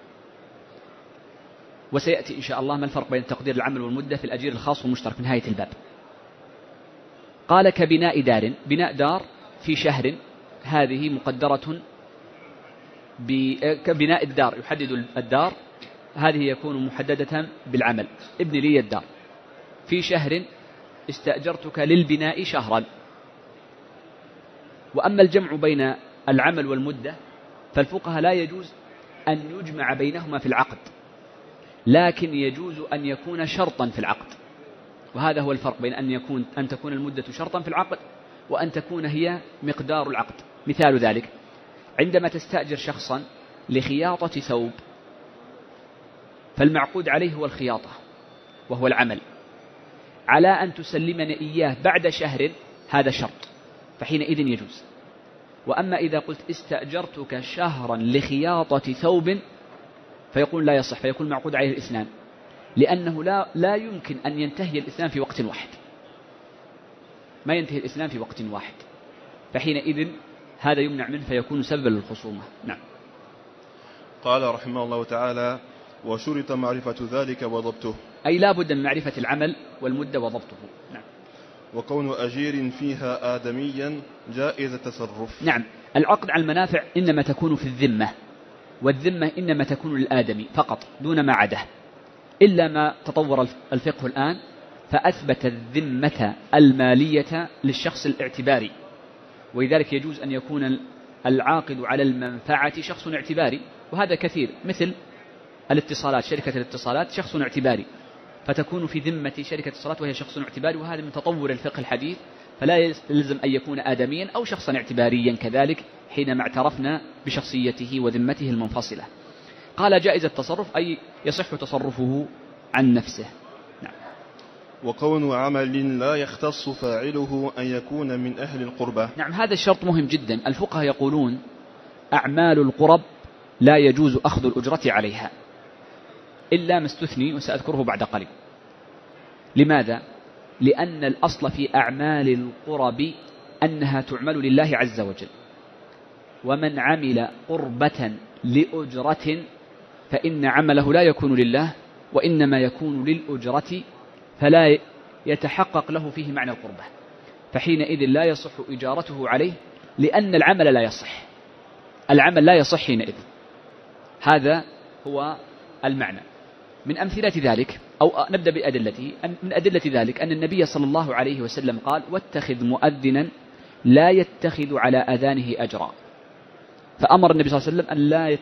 [SPEAKER 2] وسيأتي إن شاء الله ما الفرق بين تقدير العمل والمدة في الأجير الخاص والمشترك في نهاية الباب. قال كبناء دار، بناء دار في شهر، هذه مقدرة كبناء الدار، يحدد الدار، هذه يكون محددة بالعمل، ابن لي الدار في شهر، استأجرتك للبناء شهرا. وأما الجمع بين العمل والمدة فالفقهاء لا يجوز أن يجمع بينهما في العقد، لكن يجوز أن يكون شرطا في العقد، وهذا هو الفرق بين أن تكون المدة شرطا في العقد وأن تكون هي مقدار العقد. مثال ذلك عندما تستأجر شخصا لخياطة ثوب، فالمعقود عليه هو الخياطة وهو العمل، على أن تسلمني إياه بعد شهر، هذا شرط، فحينئذ يجوز. وأما إذا قلت استأجرتك شهرا لخياطة ثوب فيقول لا يصح، فيكون معقود عليه الإثنان، لأنه لا يمكن أن ينتهي الإثنان في وقت واحد، ما ينتهي الإثنان في وقت واحد، فحينئذ هذا يمنع منه فيكون سببا للخصومة. نعم.
[SPEAKER 1] قال رحمه الله تعالى: وشرط معرفة ذلك وضبطه،
[SPEAKER 2] أي لا بد من معرفة العمل والمدة وضبطه. نعم.
[SPEAKER 1] وكون أجير فيها آدميا جائز التصرف.
[SPEAKER 2] نعم، العقد على المنافع إنما تكون في الذمة، والذمة إنما تكون للآدمي فقط دون ما عده، إلا ما تطور الفقه الآن فأثبت الذمة المالية للشخص الاعتباري، ولذلك يجوز أن يكون العاقد على المنفعة شخص اعتباري، وهذا كثير، مثل الاتصالات، شركة الاتصالات شخص اعتباري، فتكون في ذمة شركة الاتصالات وهي شخص اعتباري، وهذا من تطور الفقه الحديث، فلا يلزم أن يكون آدميا أو شخصا اعتباريا كذلك حينما اعترفنا بشخصيته وذمته المنفصلة. قال جائز التصرف، أي يصح تصرفه عن نفسه. نعم.
[SPEAKER 1] وكون عمل لا يختص فاعله أن يكون من أهل القربة.
[SPEAKER 2] نعم، هذا الشرط مهم جدا. الفقهاء يقولون أعمال القرب لا يجوز أخذ الأجرة عليها إلا ما استثني وسأذكره بعد قليل. لماذا؟ لأن الأصل في أعمال القرب أنها تعمل لله عز وجل، ومن عمل قربة لأجرة فإن عمله لا يكون لله وإنما يكون للأجرة، فلا يتحقق له فيه معنى القربة، فحينئذ لا يصح إجارته عليه لأن العمل لا يصح، العمل لا يصح حينئذ. هذا هو المعنى. من أمثلة ذلك أو نبدأ بأدلته. من أدلة ذلك أن النبي صلى الله عليه وسلم قال: واتخذ مؤذنا لا يتخذ على أذانه أجرا. فأمر النبي صلى الله عليه وسلم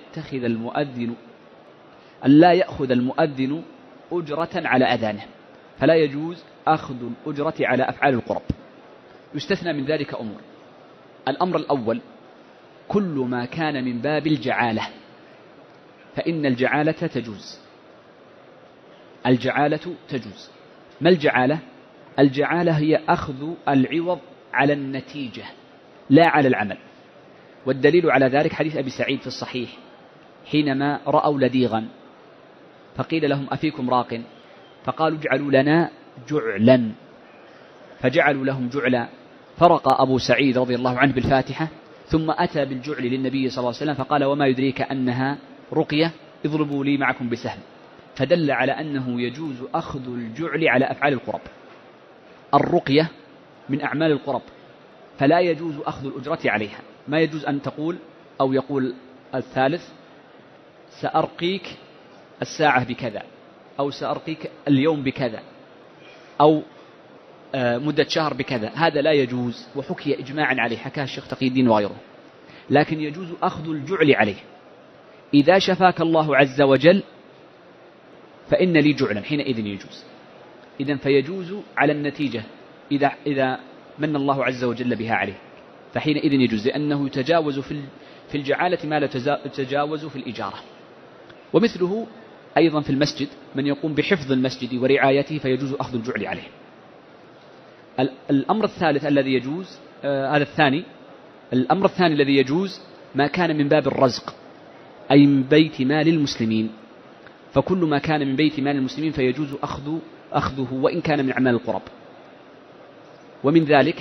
[SPEAKER 2] أن لا يأخذ المؤذن أجرة على أذانه، فلا يجوز أخذ الأجرة على أفعال القرب. يستثنى من ذلك أمور. الأمر الأول: كل ما كان من باب الجعالة فإن الجعالة تجوز. الجعالة تجوز. ما الجعالة؟ الجعالة هي أخذ العوض على النتيجة لا على العمل. والدليل على ذلك حديث أبي سعيد في الصحيح حينما رأوا لديغا فقيل لهم: أفيكم راق؟ فقالوا: اجعلوا لنا جعلا، فجعلوا لهم جعلا، فرق أبو سعيد رضي الله عنه بالفاتحة ثم أتى بالجعل للنبي صلى الله عليه وسلم فقال: وما يدريك أنها رقية؟ اضربوا لي معكم بسهم. فدل على أنه يجوز أخذ الجعل على أفعال القرب. الرقية من أعمال القرب فلا يجوز أخذ الأجرة عليها. ما يجوز أن تقول أو يقول الثالث: سأرقيك الساعة بكذا، أو سأرقيك اليوم بكذا، أو مدة شهر بكذا. هذا لا يجوز، وحكي إجماعا عليه، حكاه الشيخ تقي الدين وغيره. لكن يجوز أخذ الجعل عليه. إذا شفاك الله عز وجل فإن لي جعلا، حينئذ يجوز. إذن فيجوز على النتيجة إذا من الله عز وجل بها عليه، فحينئذ يجوز، لأنه يتجاوز في الجعالة ما لا يتجاوز في الإجارة. ومثله أيضا في المسجد، من يقوم بحفظ المسجد ورعايته فيجوز أخذ الجعل عليه. الأمر الثالث الذي يجوز، هذا الثاني. الأمر الثاني الذي يجوز ما كان من باب الرزق، أي من بيت مال المسلمين. فكل ما كان من بيت مال المسلمين فيجوز أخذه وإن كان من أعمال القرب. ومن ذلك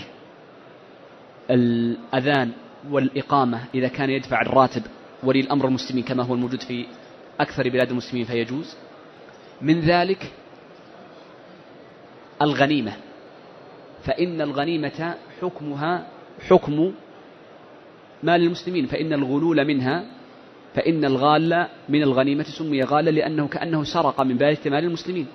[SPEAKER 2] الأذان والإقامة إذا كان يدفع الراتب ولي الأمر المسلمين كما هو الموجود في أكثر بلاد المسلمين فيجوز. من ذلك الغنيمة، فإن الغنيمة حكمها حكم مال المسلمين، فإن الغلول منها، فإن الغال من الغنيمة سمي غالا لأنه كأنه سرق من بيت مال المسلمين.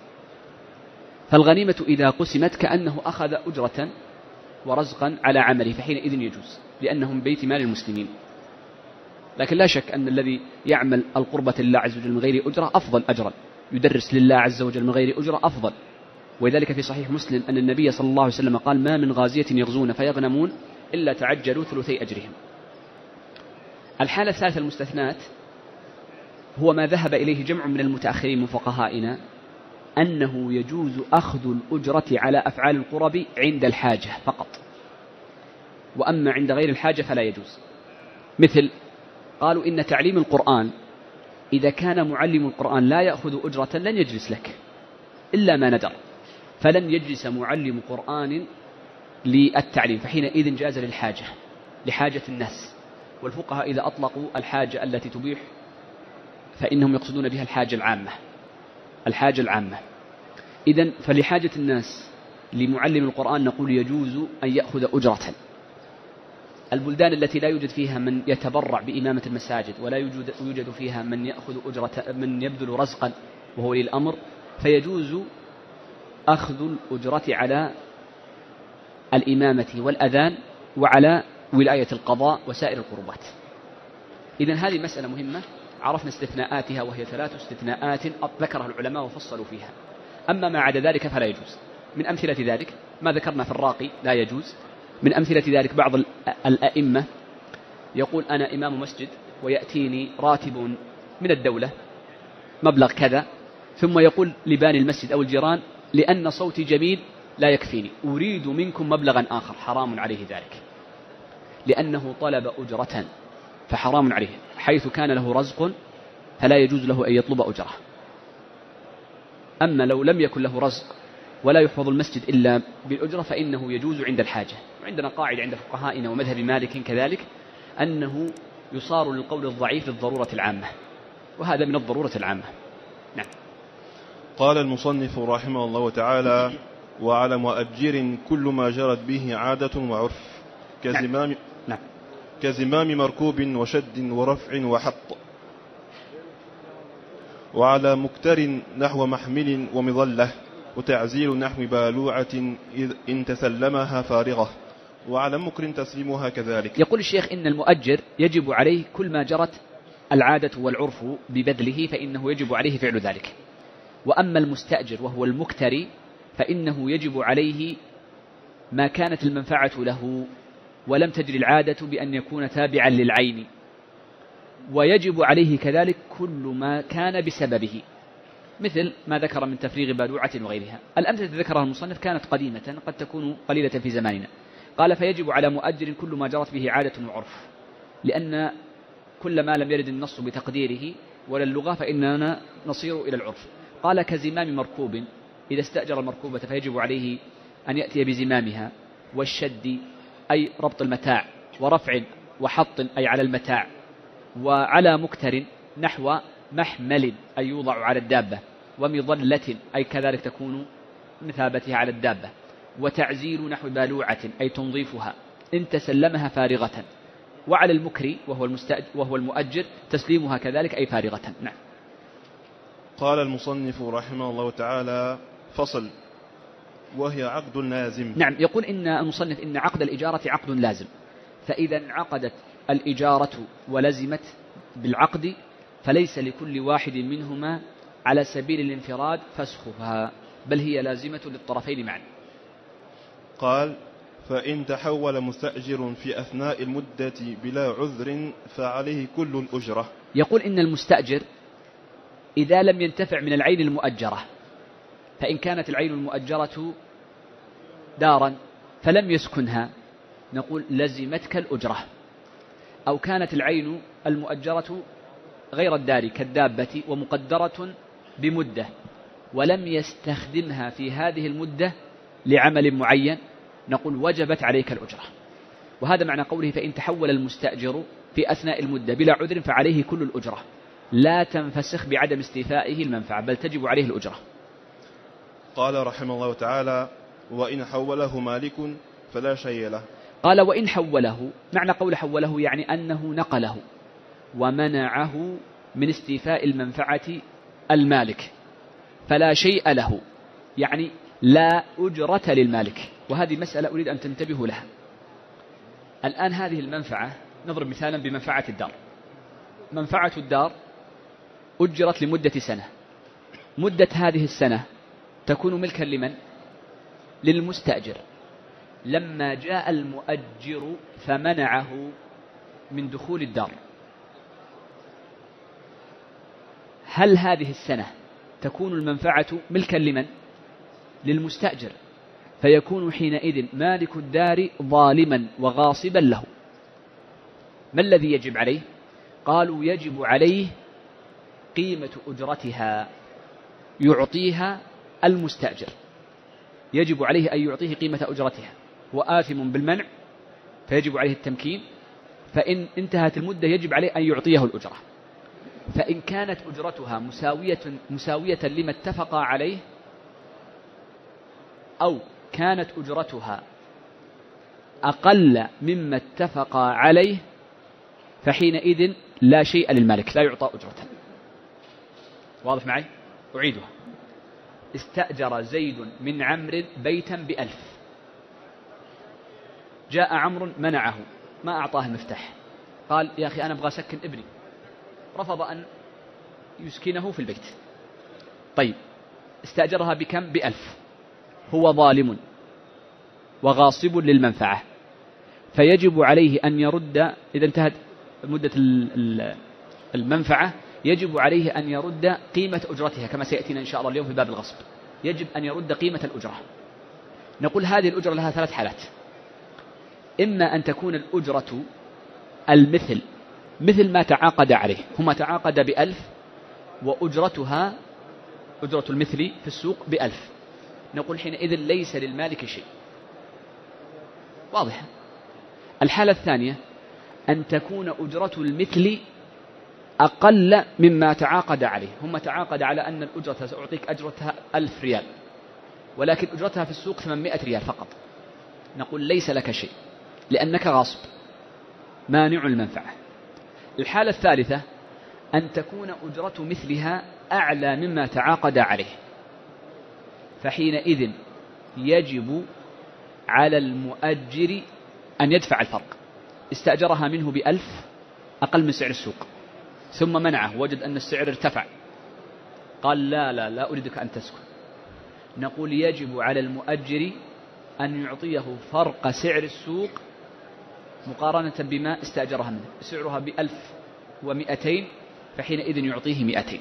[SPEAKER 2] فالغنيمة إذا قسمت كأنه أخذ أجرة ورزقا على عمله، فحينئذ يجوز لأنه من بيت مال المسلمين. لكن لا شك أن الذي يعمل القربة لله عز وجل من غير أجرة أفضل أجرا، يدرس لله عز وجل من غير أجرة أفضل. وذلك في صحيح مسلم أن النبي صلى الله عليه وسلم قال: ما من غازية يغزون فيغنمون إلا تعجلوا ثلثي أجرهم. الحالة الثالثة المستثنات هو ما ذهب إليه جمع من المتأخرين من فقهائنا، أنه يجوز أخذ الأجرة على أفعال القرب عند الحاجة فقط، وأما عند غير الحاجة فلا يجوز. مثل قالوا: إن تعليم القرآن إذا كان معلم القرآن لا يأخذ أجرة لن يجلس لك إلا ما ندر، فلن يجلس معلم قرآن للتعليم، فحينئذ جاز للحاجة، لحاجة الناس. والفقهاء إذا أطلقوا الحاجة التي تبيح فإنهم يقصدون بها الحاجة العامة، الحاجة العامة. إذن فلحاجة الناس لمعلم القرآن نقول يجوز أن يأخذ أجرة. البلدان التي لا يوجد فيها من يتبرع بإمامة المساجد ولا يوجد فيها من يأخذ أجرة، من يبذل رزقا وهو ولي الأمر، فيجوز أخذ الأجرة على الإمامة والأذان وعلى ولاية القضاء وسائر القربات. إذن هذه مسألة مهمة، عرفنا استثناءاتها وهي 3 استثناءات ذكرها العلماء وفصلوا فيها. أما ما عدا ذلك فلا يجوز. من أمثلة ذلك ما ذكرنا في الراقي لا يجوز. من أمثلة ذلك بعض الأئمة يقول: أنا إمام مسجد ويأتيني راتب من الدولة مبلغ كذا، ثم يقول لباني المسجد أو الجيران: لأن صوتي جميل لا يكفيني، أريد منكم مبلغا آخر. حرام عليه ذلك، لأنه طلب أجرة، فحرام عليه. حيث كان له رزق فلا يجوز له أن يطلب أجرة. أما لو لم يكن له رزق ولا يحفظ المسجد إلا بالأجرة فإنه يجوز عند الحاجة. وعندنا قاعدة عند فقهائنا ومذهب مالك كذلك أنه يصار للقول الضعيف للضرورة العامة، وهذا من الضرورة العامة. نعم.
[SPEAKER 1] قال المصنف رحمه الله تعالى: وعلى مؤجر كل ما جرت به عادة وعرف كزمام,
[SPEAKER 2] نعم.
[SPEAKER 1] كزمام مركوب وشد ورفع وحط. وعلى مكتر نحو محمل ومظلة، وتعزيل نحو بالوعة إن تسلمها فارغة، وعلى مكر تسليمها كذلك.
[SPEAKER 2] يقول الشيخ إن المؤجر يجب عليه كل ما جرت العادة والعرف ببذله فإنه يجب عليه فعل ذلك. وأما المستأجر وهو المكتري فإنه يجب عليه ما كانت المنفعة له ولم تجري العادة بأن يكون تابعا للعين، ويجب عليه كذلك كل ما كان بسببه، مثل ما ذكر من تفريغ بالوعة وغيرها. الأمثلة التي ذكرها المصنف كانت قديمة قد تكون قليلة في زماننا. قال: فيجب على مؤجر كل ما جرت به عادة وعرف، لأن كل ما لم يرد النص بتقديره ولا اللغة فإننا نصير إلى العرف. قال: كزمام مركوب، إذا استأجر المركوبة فيجب عليه أن يأتي بزمامها، والشد أي ربط المتاع، ورفع وحط أي على المتاع، وعلى مكتر نحو محمل أي يوضع على الدابة، ومظلة أي كذلك تكون مثابتها على الدابة، وتعزيل نحو بالوعة أي تنظيفها إن تسلمها فارغة، وعلى المكر وهو المؤجر تسليمها كذلك أي فارغة. نعم.
[SPEAKER 1] قال المصنف رحمه الله تعالى: فصل. وهي عقد لازم.
[SPEAKER 2] نعم. يقول إن المصنف إن عقد الإجارة عقد لازم، فإذا انعقدت الإجارة ولزمت بالعقد فليس لكل واحد منهما على سبيل الانفراد فسخها، بل هي لازمة للطرفين معا.
[SPEAKER 1] قال: فإن تحول مستأجر في أثناء المدة بلا عذر فعليه كل الأجرة.
[SPEAKER 2] يقول إن المستأجر إذا لم ينتفع من العين المؤجرة، فإن كانت العين المؤجرة دارا فلم يسكنها نقول لزمتك الأجرة، أو كانت العين المؤجرة غير الدار كالدابة ومقدرة بمدة ولم يستخدمها في هذه المدة لعمل معين نقول وجبت عليك الأجرة. وهذا معنى قوله: فإن تحول المستأجر في أثناء المدة بلا عذر فعليه كل الأجرة، لا تنفسخ بعدم استيفائه المنفعة بل تجب عليه الأجرة.
[SPEAKER 1] قال رحمه الله تعالى: وإن حوله مالك فلا شيء له.
[SPEAKER 2] قال: وإن حوله، معنى قول حوله يعني أنه نقله ومنعه من استيفاء المنفعة المالك فلا شيء له، يعني لا أجرة للمالك. وهذه مسألة أريد أن تنتبهوا لها. الآن هذه المنفعة نضرب مثالا بمنفعة الدار. منفعة الدار أجرت لمدة سنة، مدة هذه السنة تكون ملكا لمن؟ للمستأجر. لما جاء المؤجر فمنعه من دخول الدار، هل هذه السنة تكون المنفعة ملكا لمن؟ للمستأجر، فيكون حينئذ مالك الدار ظالما وغاصبا له. ما الذي يجب عليه؟ قالوا: يجب عليه قيمة أجرتها يعطيها المستأجر، يجب عليه أن يعطيه قيمة أجرتها، وآثم بالمنع فيجب عليه التمكين، فإن انتهت المدة يجب عليه أن يعطيه الأجرة. فإن كانت أجرتها مساوية لما اتفق عليه، أو كانت أجرتها أقل مما اتفق عليه، فحينئذ لا شيء للمالك، لا يعطى أجرة. واضح معي؟ أعيدها. استأجر زيد من عمرو بيتا ب1,000، جاء عمرو منعه، ما أعطاه المفتاح، قال: يا أخي أنا أبغى أسكن ابني، رفض أن يسكنه في البيت. طيب، استأجرها بكم؟ ب1,000. هو ظالم وغاصب للمنفعة، فيجب عليه أن يرد إذا انتهت مدة المنفعة، يجب عليه أن يرد قيمة أجرتها كما سيأتينا إن شاء الله اليوم في باب الغصب. يجب أن يرد قيمة الأجرة. نقول هذه الأجرة لها 3 حالات: إما أن تكون الأجرة المثل مثل ما تعاقد عليه، هما تعاقد ب1,000 وأجرتها أجرة المثل في السوق ب1,000، نقول حينئذ ليس للمالك شيء. واضح. الحالة الثانية أن تكون أجرة المثل أقل مما تعاقد عليه. هم تعاقد على أن الأجرة سأعطيك أجرتها 1000 ريال، ولكن أجرتها في السوق 800 ريال فقط. نقول ليس لك شيء لأنك غاصب مانع المنفعة. الحالة الثالثة أن تكون أجرة مثلها أعلى مما تعاقد عليه، فحينئذ يجب على المؤجر أن يدفع الفرق. استأجرها منه ب1000 أقل من سعر السوق، ثم منعه، وجد أن السعر ارتفع، قال لا أريدك أن تسكن. نقول يجب على المؤجر أن يعطيه فرق سعر السوق مقارنة بما استأجرها منه. سعرها ب1200، فحينئذ يعطيه 200.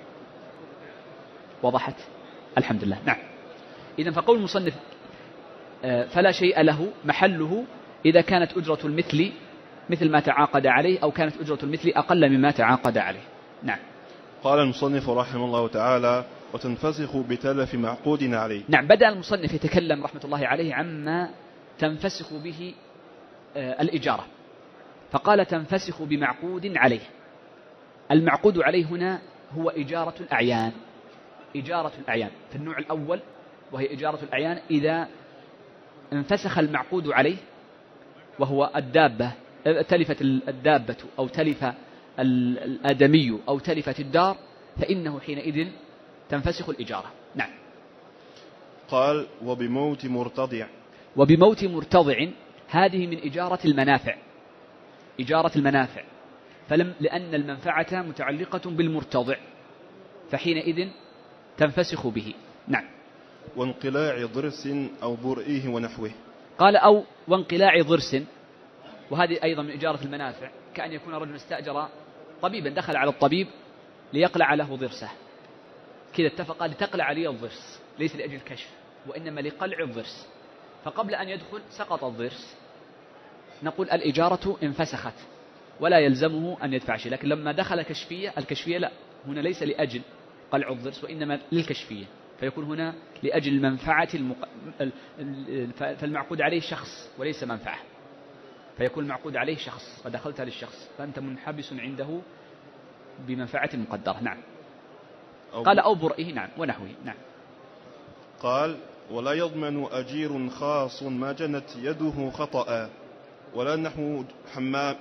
[SPEAKER 2] وضحت؟ الحمد لله. نعم. إذن فقول المصنف فلا شيء له محله إذا كانت أجرة المثل مثل ما تعاقد عليه، أو كانت أجرة المثل أقل مما تعاقد عليه. نعم.
[SPEAKER 1] قال المصنف رحمه الله تعالى: وتنفسخ بتلف معقود عليه.
[SPEAKER 2] نعم. بدأ المصنف يتكلم رحمة الله عليه عما تنفسخ به الإجارة، فقال تنفسخ بمعقود عليه. المعقود عليه هنا هو إجارة الأعيان. إجارة الأعيان في النوع الأول، وهي إجارة الأعيان إذا انفسخ المعقود عليه، وهو الدابة، تلفت الدابة أو تلف الآدمي أو تلفت الدار، فإنه حينئذ تنفسخ الإجارة. نعم.
[SPEAKER 1] قال: وبموت مرتضع.
[SPEAKER 2] وبموت مرتضع هذه من إجارة المنافع. إجارة المنافع، لأن المنفعة متعلقة بالمرتضع، فحينئذ تنفسخ به. نعم.
[SPEAKER 1] وانقلاع ضرس أو برئه ونحوه.
[SPEAKER 2] قال أو وانقلاع ضرس، وهذه أيضا من إجارة المنافع، كأن يكون رجل استأجر طبيبا، دخل على الطبيب ليقلع له ضرسه، كذا اتفق لتقلع لي الضرس، ليس لأجل الكشف وإنما لقلع الضرس، فقبل أن يدخل سقط الضرس، نقول الإجارة انفسخت ولا يلزمه أن يدفع شيء. لكن لما دخل الكشفية لا، هنا ليس لأجل قلع الضرس وإنما للكشفية، فيكون هنا لأجل المنفعة فالمعقود عليه شخص وليس منفعة، فيكون المعقود عليه شخص فدخلت للشخص، فأنت منحبس عنده بمنفعة مقدرة. نعم. قال أو برئه. نعم. ونحوه. نعم.
[SPEAKER 1] قال: ولا يضمن أجير خاص ما جنت يده خطأ ولا نحو حمام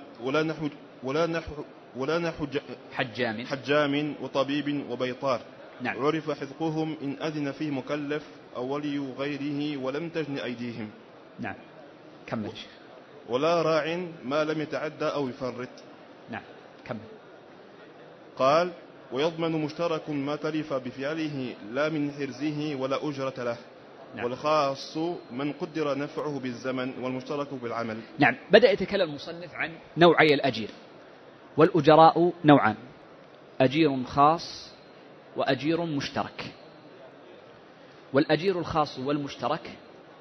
[SPEAKER 1] ولا نحو حجام وطبيب وبيطار.
[SPEAKER 2] نعم.
[SPEAKER 1] عرف حذقهم إن أذن فيه مكلف أو ولي غيره ولم تجن أيديهم.
[SPEAKER 2] نعم. كمل.
[SPEAKER 1] ولا راع ما لم يتعدى أو يفرط.
[SPEAKER 2] نعم. كمل.
[SPEAKER 1] قال: ويضمن مشترك ما تلف بفعله لا من حرزه ولا أجرة له. نعم. والخاص من قدر نفعه بالزمن والمشترك بالعمل.
[SPEAKER 2] نعم. بدأ يتكلم المصنف عن نوعي الأجير. والأجراء نوعان: أجير خاص وأجير مشترك. والأجير الخاص والمشترك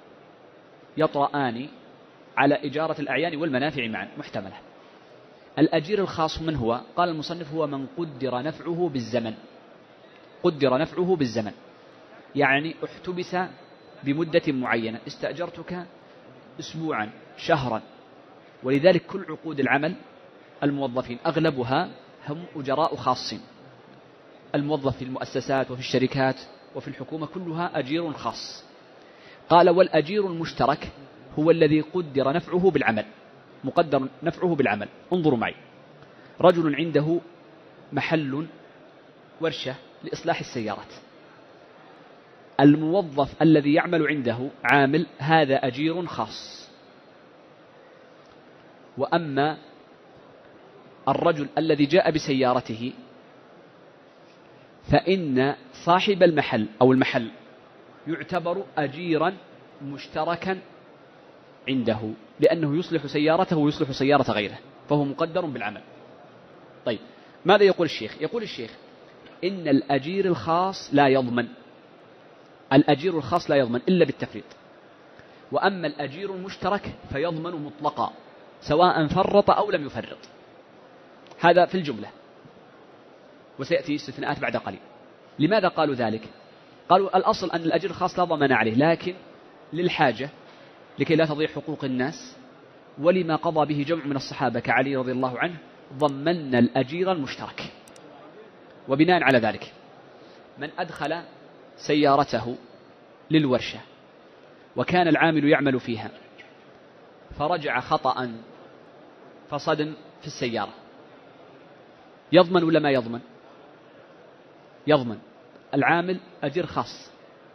[SPEAKER 2] يطرآن على إجارة الأعيان والمنافع معا محتملة. الأجير الخاص من هو؟ قال المصنف: هو من قدر نفعه بالزمن. قدر نفعه بالزمن يعني احتبس بمدة معينة، استأجرتك أسبوعا شهرا، ولذلك كل عقود العمل الموظفين أغلبها هم أجراء خاصين. الموظف في المؤسسات وفي الشركات وفي الحكومة كلها أجير خاص. قال: والأجير المشترك هو الذي قدر نفعه بالعمل، مقدر نفعه بالعمل. انظروا معي: رجل عنده محل ورشة لإصلاح السيارات، الموظف الذي يعمل عنده عامل، هذا أجير خاص. وأما الرجل الذي جاء بسيارته فإن صاحب المحل أو المحل يعتبر أجيرا مشتركا عنده، لأنه يصلح سيارته ويصلح سيارة غيره، فهو مقدر بالعمل. طيب، ماذا يقول الشيخ؟ يقول الشيخ: إن الأجير الخاص لا يضمن. الأجير الخاص لا يضمن إلا بالتفريط. وأما الأجير المشترك فيضمن مطلقا سواء فرط أو لم يفرط. هذا في الجملة، وسيأتي استثناءات بعد قليل. لماذا قالوا ذلك؟ قالوا الأصل أن الأجير الخاص لا ضمان عليه، لكن للحاجة لكي لا تضيع حقوق الناس ولما قضى به جمع من الصحابة كعلي رضي الله عنه ضمن الأجير المشترك. وبناء على ذلك من أدخل سيارته للورشة وكان العامل يعمل فيها فرجع خطأ فصدم في السيارة يضمن ولا ما يضمن؟ يضمن. العامل أجير خاص.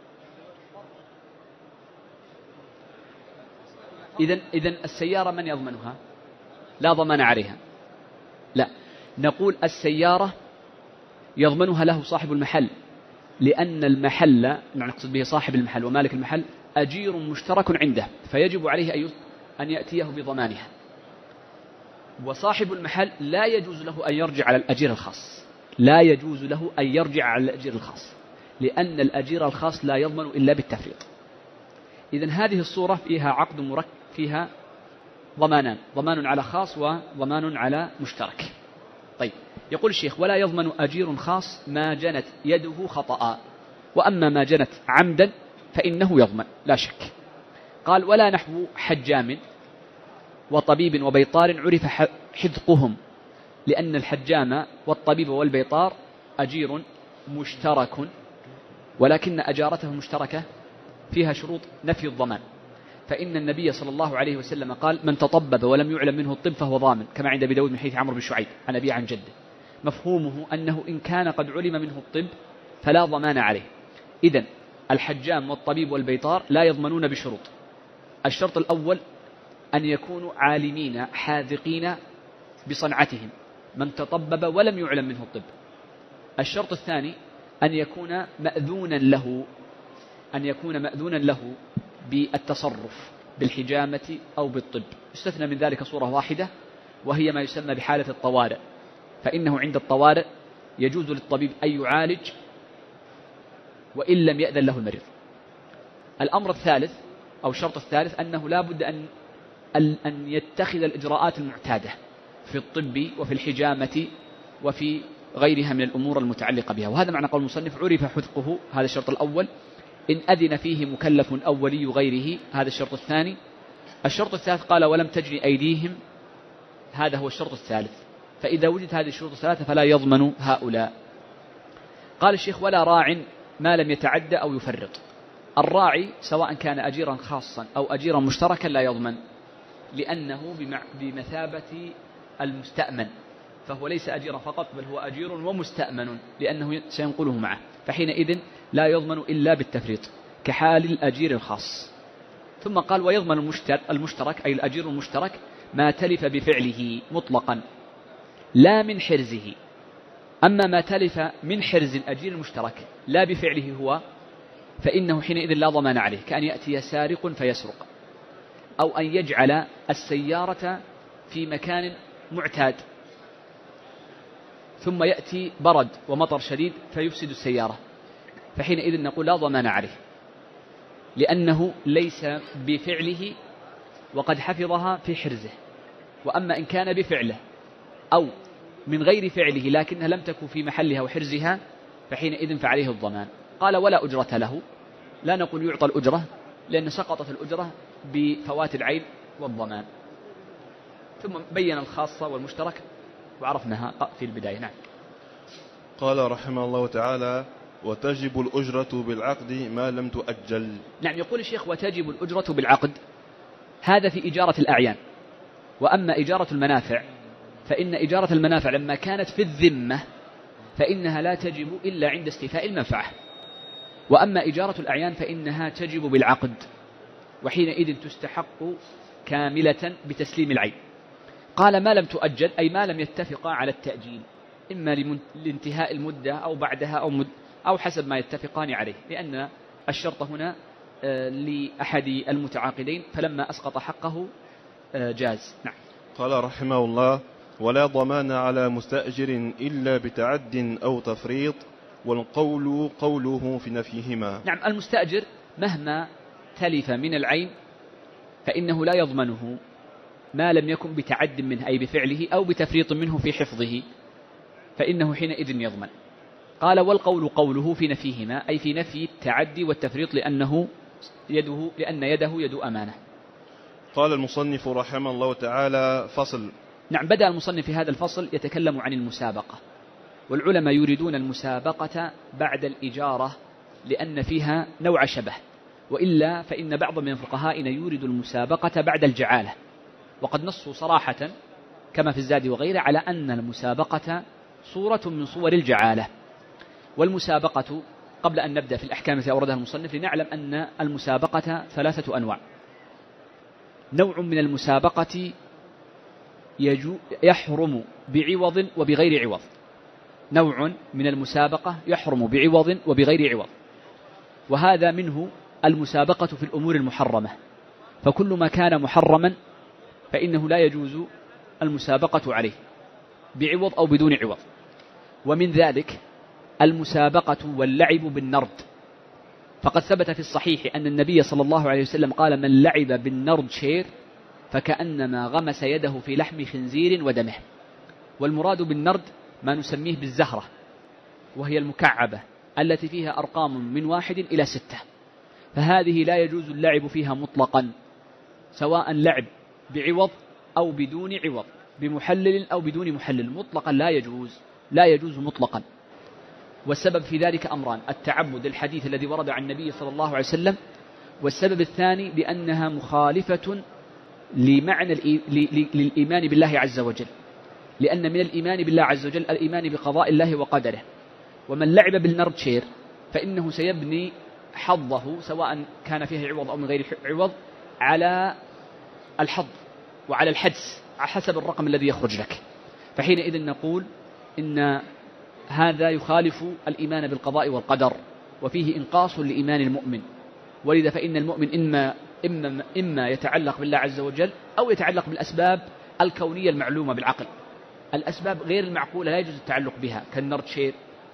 [SPEAKER 2] إذن السيارة من يضمنها؟ لا ضمان عليها. لا، نقول السيارة يضمنها له صاحب المحل، لأن المحل نقصد به صاحب المحل ومالك المحل أجير مشترك عنده، فيجب عليه أن يأتيه بضمانها. وصاحب المحل لا يجوز له أن يرجع على الأجير الخاص، لا يجوز له أن يرجع على الأجير الخاص، لأن الأجير الخاص لا يضمن إلا بالتفريط. إذن هذه الصورة فيها عقد مركب، فيها ضمانان، ضمان على خاص وضمان على مشترك. طيب، يقول الشيخ: ولا يضمن أجير خاص ما جنت يده خطأ، وأما ما جنت عمدا فإنه يضمن لا شك. قال: ولا نحو حجام وطبيب وبيطار عرف حذقهم، لأن الحجام والطبيب والبيطار أجير مشترك، ولكن أجارته المشتركة فيها شروط نفي الضمان، فإن النبي صلى الله عليه وسلم قال: من تطبب ولم يعلم منه الطب فهو ضامن، كما عند أبي داود من حديث عمرو بن شعيب عن أبي عن جده. مفهومه أنه إن كان قد علم منه الطب فلا ضمان عليه. إذن الحجام والطبيب والبيطار لا يضمنون بشروط. الشرط الأول أن يكونوا عالمين حاذقين بصنعتهم، من تطبب ولم يعلم منه الطب. الشرط الثاني أن يكون مأذونا له بالتصرف بالحجامة أو بالطب. استثنى من ذلك صورة واحدة، وهي ما يسمى بحالة الطوارئ، فإنه عند الطوارئ يجوز للطبيب أن يعالج وإن لم يأذن له المريض. الأمر الثالث أو الشرط الثالث أنه لا بد أن يتخذ الإجراءات المعتادة في الطب وفي الحجامة وفي غيرها من الأمور المتعلقة بها. وهذا معنى قول المصنف: عرف حذقه، هذا الشرط الأول. إن أذن فيه مكلف أو ولي غيره، هذا الشرط الثاني. الشرط الثالث قال: ولم تجري أيديهم، هذا هو الشرط الثالث. فإذا وجد هذه الشروط الثلاثة فلا يضمن هؤلاء. قال الشيخ: ولا راع ما لم يتعدى أو يفرط. الراعي سواء كان أجيرا خاصا أو أجيرا مشتركا لا يضمن، لأنه بمثابة المستأمن، فهو ليس أجيرا فقط بل هو أجير ومستأمن، لأنه سينقله معه، فحينئذ لا يضمن إلا بالتفريط كحال الأجير الخاص. ثم قال: ويضمن المشترك أي الأجير المشترك ما تلف بفعله مطلقا لا من حرزه. أما ما تلف من حرز الأجير المشترك لا بفعله هو فإنه حينئذ لا ضمان عليه، كأن يأتي سارق فيسرق، أو أن يجعل السيارة في مكان معتاد ثم يأتي برد ومطر شديد فيفسد السيارة، فحينئذ نقول لا ضمان عليه، لأنه ليس بفعله وقد حفظها في حرزه. وأما إن كان بفعله أو من غير فعله لكنها لم تكن في محلها وحرزها فحينئذ فعليه الضمان. قال: ولا أجرة له، لا نقول يعطى الأجرة، لأن سقطت الأجرة بفوات العيب والضمان. ثم بين الخاصة والمشترك وعرفناها في البداية. نعم.
[SPEAKER 1] قال رحمه الله تعالى: وتجب الأجرة بالعقد ما لم تؤجل.
[SPEAKER 2] نعم، يقول الشيخ: وتجب الأجرة بالعقد، هذا في إجارة الأعيان. وأما إجارة المنافع فإن إجارة المنافع لما كانت في الذمة فإنها لا تجب إلا عند استيفاء المنفعة، وأما إجارة الأعيان فإنها تجب بالعقد، وحينئذ تستحق كاملة بتسليم العين. قال: ما لم تؤجل أي ما لم يتفقا على التأجيل، إما لانتهاء المدة أو بعدها أو حسب ما يتفقان عليه، لأن الشرط هنا لأحد المتعاقدين، فلما أسقط حقه جاز. نعم.
[SPEAKER 1] قال رحمه الله: ولا ضمان على مستأجر إلا بتعد أو تفريط، والقول قوله في نفيهما.
[SPEAKER 2] نعم، المستأجر مهما تلف من العين فإنه لا يضمنه ما لم يكن بتعد منه أي بفعله أو بتفريط منه في حفظه، فإنه حينئذ يضمن. قال والقول قوله في نفيهما، أي في نفي التعدي والتفريط لأن يده يد أمانة.
[SPEAKER 1] قال المصنف رحمه الله تعالى: فصل.
[SPEAKER 2] نعم، بدأ المصنف في هذا الفصل يتكلم عن المسابقة، والعلماء يريدون المسابقة بعد الإجارة لأن فيها نوع شبه، وإلا فإن بعض من فقهائنا يورد المسابقة بعد الجعالة، وقد نصوا صراحة كما في الزاد وغيره على أن المسابقة صورة من صور الجعالة. والمسابقة، قبل أن نبدأ في الأحكام التي أوردها المصنف، لنعلم أن المسابقة 3 أنواع. نوع من المسابقة يحرم بعوض وبغير عوض، نوع من المسابقة يحرم بعوض وبغير عوض، وهذا منه المسابقة في الأمور المحرمة، فكل ما كان محرما فإنه لا يجوز المسابقة عليه بعوض أو بدون عوض. ومن ذلك المسابقة واللعب بالنرد، فقد ثبت في الصحيح أن النبي صلى الله عليه وسلم قال: من لعب بالنرد شير فكأنما غمس يده في لحم خنزير ودمه. والمراد بالنرد ما نسميه بالزهرة، وهي المكعبة التي فيها أرقام من 1 إلى 6، فهذه لا يجوز اللعب فيها مطلقا، سواء لعب بعوض أو بدون عوض، بمحلل أو بدون محلل، مطلقا لا يجوز مطلقا. والسبب في ذلك أمران: التعبد الحديث الذي ورد عن النبي صلى الله عليه وسلم، والسبب الثاني لأنها مخالفة لمعنى للإيمان بالله عز وجل، لأن من الإيمان بالله عز وجل الإيمان بقضاء الله وقدره. ومن لعب بالنرد شير فإنه سيبني حظه سواء كان فيه عوض أو من غير عوض على الحظ وعلى الحدس حسب الرقم الذي يخرج لك، فحينئذ نقول إن هذا يخالف الإيمان بالقضاء والقدر، وفيه إنقاص لإيمان المؤمن. ولذا فإن المؤمن إما يتعلق بالله عز وجل أو يتعلق بالأسباب الكونية المعلومة بالعقل. الأسباب غير المعقولة لا يجوز التعلق بها، كالنرد شير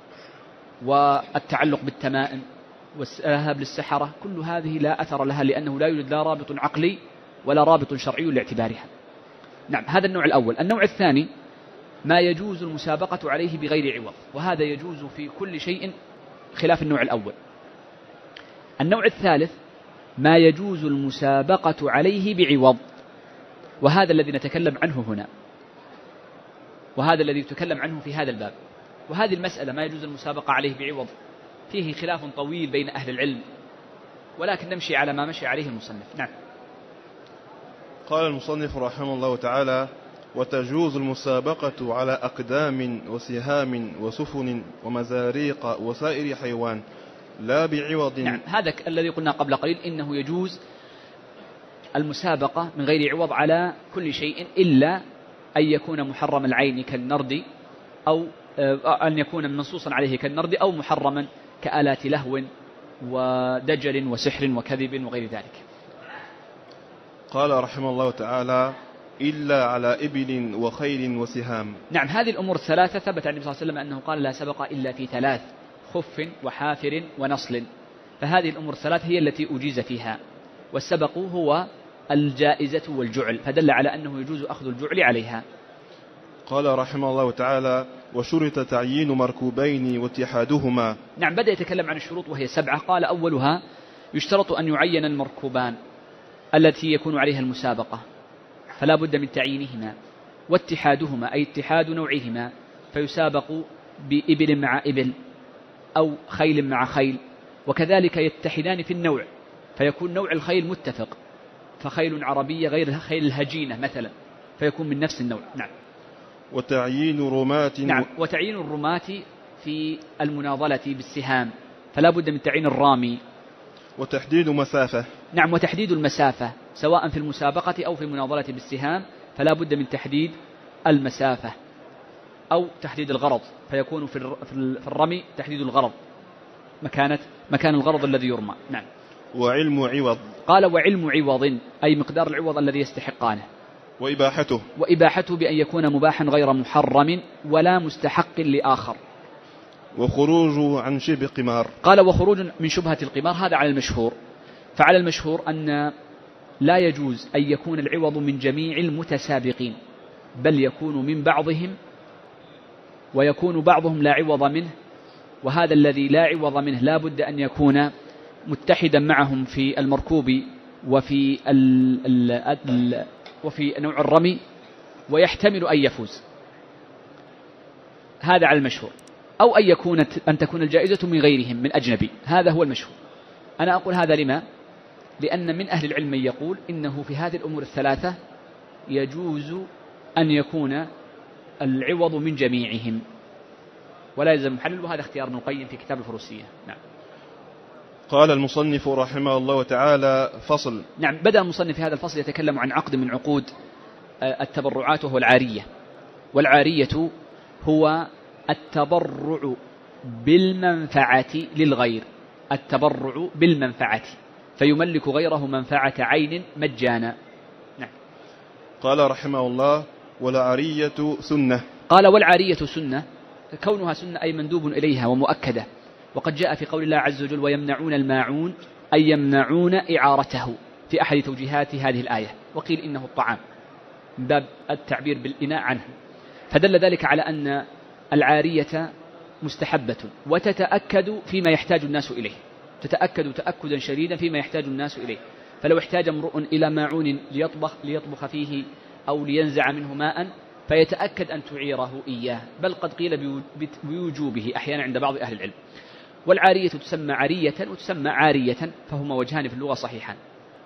[SPEAKER 2] والتعلق بالتمائم والذهاب للسحرة، كل هذه لا أثر لها، لأنه لا يوجد لا رابط عقلي ولا رابط شرعي لاعتبارها. نعم، هذا النوع الأول. النوع الثاني ما يجوز المسابقة عليه بغير عوض، وهذا يجوز في كل شيء خلاف النوع الأول. النوع الثالث ما يجوز المسابقة عليه بعوض، وهذا الذي نتكلم عنه هنا، وهذا الذي يتكلم عنه في هذا الباب. وهذه المسألة ما يجوز المسابقة عليه بعوض فيه خلاف طويل بين أهل العلم، ولكن نمشي على ما مشي عليه المصنف. نعم.
[SPEAKER 1] قال المصنف رحمه الله تعالى: وتجوز المسابقة على أقدام وسهام وسفن ومزاريق وسائر حيوان لا بعوض.
[SPEAKER 2] نعم، هذا الذي قلنا قبل قليل، إنه يجوز المسابقة من غير عوض على كل شيء إلا أن يكون محرم العين كالنرد، أو أن يكون منصوصا عليه كالنرد، أو محرما كآلات لهو ودجل وسحر وكذب وغير ذلك.
[SPEAKER 1] قال رحمه الله تعالى: إلا على إبل وخيل وسهام.
[SPEAKER 2] نعم، هذه الأمور الثلاثة ثبت عن النبي صلى الله عليه وسلم أنه قال: لا سبق إلا في 3: خف وحافر ونصل. فهذه الأمور الثلاث هي التي أجيز فيها، والسبق هو الجائزة والجعل، فدل على أنه يجوز أخذ الجعل عليها.
[SPEAKER 1] قال رحمه الله تعالى: وشرط تعيين مركوبين واتحادهما.
[SPEAKER 2] نعم، بدأ يتكلم عن الشروط وهي 7. قال: أولها يشترط أن يعين المركوبان التي يكون عليها المسابقة، فلا بد من تعيينهما، واتحادهما أي اتحاد نوعهما، فيسابق بإبل مع إبل أو خيل مع خيل، وكذلك يتحدان في النوع، فيكون نوع الخيل متفق، فخيل عربية غير خيل الهجينة مثلا، فيكون من نفس النوع. نعم.
[SPEAKER 1] وتعيين رماة.
[SPEAKER 2] نعم، وتعيين الرماة في المناضلة بالسهام، فلا بد من تعيين الرامي.
[SPEAKER 1] وتحديد مسافة.
[SPEAKER 2] نعم، وتحديد المسافة سواء في المسابقة أو في المناضلة بالسهام، فلا بد من تحديد المسافة أو تحديد الغرض، فيكون في الرمي تحديد الغرض، مكان الغرض الذي يرمى. نعم.
[SPEAKER 1] وعلم عوض.
[SPEAKER 2] قال: وعلم عوض أي مقدار العوض الذي يستحقانه. وإباحته بأن يكون مباحا غير محرم ولا مستحق لآخر.
[SPEAKER 1] وخروج عن شبه قمار.
[SPEAKER 2] قال: وخروج من شبهة القمار، هذا على المشهور. فعلى المشهور أن لا يجوز أن يكون العوض من جميع المتسابقين، بل يكون من بعضهم، ويكون بعضهم لا عوض منه وهذا الذي لا عوض منه لا بد أن يكون متحدا معهم في المركوب وفي وفي نوع الرمي ويحتمل أن يفوز، هذا على المشهور، أو أن تكون الجائزة من غيرهم من أجنبي، هذا هو المشهور. أنا أقول هذا لما؟ لأن من أهل العلم من يقول إنه في هذه الأمور الثلاثة يجوز أن يكون العوض من جميعهم ولا يلزم محلل، وهذا اختيار ابن القيم في كتاب الفروسية. نعم.
[SPEAKER 1] قال المصنف رحمه الله تعالى: فصل.
[SPEAKER 2] نعم، بدأ المصنف في هذا الفصل يتكلم عن عقد من عقود التبرعات وهو العارية. والعارية هو التبرع بالمنفعة للغير، التبرع بالمنفعة، فيملك غيره منفعة عين مجانا. نعم.
[SPEAKER 1] قال رحمه الله: والعارية سنة.
[SPEAKER 2] قال: والعارية سنة، كونها سنة أي مندوب إليها ومؤكدة، وقد جاء في قول الله عز وجل: ويمنعون الماعون، أي يمنعون إعارته، في أحد توجيهات هذه الآية، وقيل إنه الطعام من باب التعبير بالإناء عنه، فدل ذلك على أن العارية مستحبة وتتأكد فيما يحتاج الناس إليه، تتأكد تأكدا شديدا فيما يحتاج الناس إليه. فلو احتاج امرؤ إلى ماعون ليطبخ فيه أو لينزع منه ماء فيتأكد أن تعيره إياه، بل قد قيل بوجوبه أحيانا عند بعض أهل العلم. والعارية تسمى عارية وتسمى عارية، فهما وجهان في اللغة صحيحان.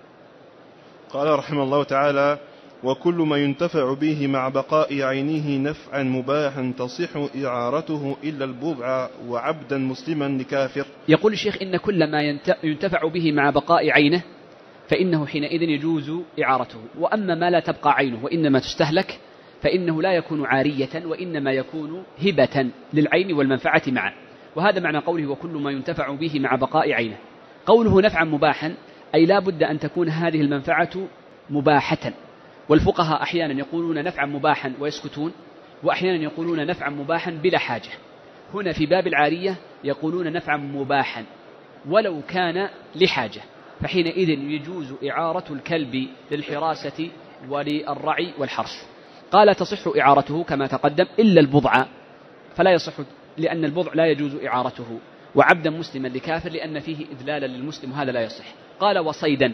[SPEAKER 1] قال رحمه الله تعالى: وكل ما ينتفع به مع بقاء عينه نفعا مباحا تصح إعارته إلا البضع وعبدا مسلما لكافر.
[SPEAKER 2] يقول الشيخ: إن كل ما ينتفع به مع بقاء عينه فإنه حينئذ يجوز إعارته، وأما ما لا تبقى عينه وإنما تستهلك فإنه لا يكون عارية وإنما يكون هبة للعين والمنفعة معا. وهذا معنى قوله: وكل ما ينتفع به مع بقاء عينه. قوله نفعا مباحا أي لا بد أن تكون هذه المنفعة مباحة، والفقهاء أحيانا يقولون نفعا مباحا ويسكتون، وأحيانا يقولون نفعا مباحا بلا حاجة. هنا في باب العارية يقولون نفعا مباحا ولو كان لحاجة، فحينئذ يجوز إعارة الكلب للحراسة وللرعي والحرث. قال: تصح إعارته كما تقدم إلا البضع، فلا يصح لأن البضع لا يجوز إعارته، وعبدا مسلما لكافر لأن فيه إذلالا للمسلم، وهذا لا يصح. قال: وصيدا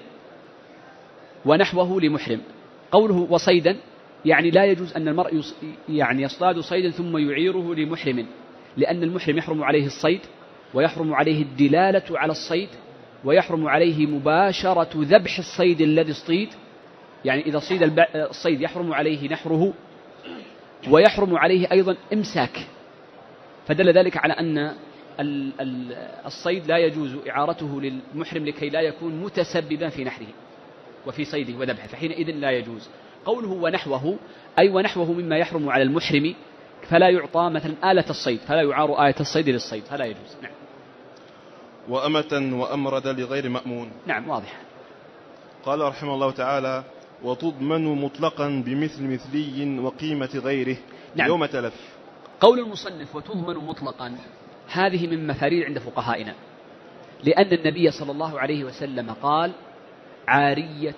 [SPEAKER 2] ونحوه لمحرم. قوله وصيدا يعني لا يجوز أن المرء يصطاد صيدا ثم يعيره لمحرم، لأن المحرم يحرم عليه الصيد، ويحرم عليه الدلالة على الصيد، ويحرم عليه مباشرة ذبح الصيد الذي اصطيد، يعني إذا صيد الصيد يحرم عليه نحره، ويحرم عليه أيضا إمساك. فدل ذلك على أن الصيد لا يجوز إعارته للمحرم لكي لا يكون متسببا في نحره وفي صيده وذبحه، فحينئذ لا يجوز. قوله ونحوه أي ونحوه مما يحرم على المحرم، فلا يعطى مثلا آلة الصيد، فلا يعار آلة الصيد للصيد، فلا يجوز. نعم.
[SPEAKER 1] وأمة وأمرد لغير مأمون.
[SPEAKER 2] نعم، واضح.
[SPEAKER 1] قال رحمه الله تعالى: وتضمن مطلقا بمثل مثلي وقيمة غيره.
[SPEAKER 2] نعم.
[SPEAKER 1] يوم تلف.
[SPEAKER 2] قول المصنف وتضمن مطلقا هذه من مفاريد عند فقهائنا، لأن النبي صلى الله عليه وسلم قال: عارية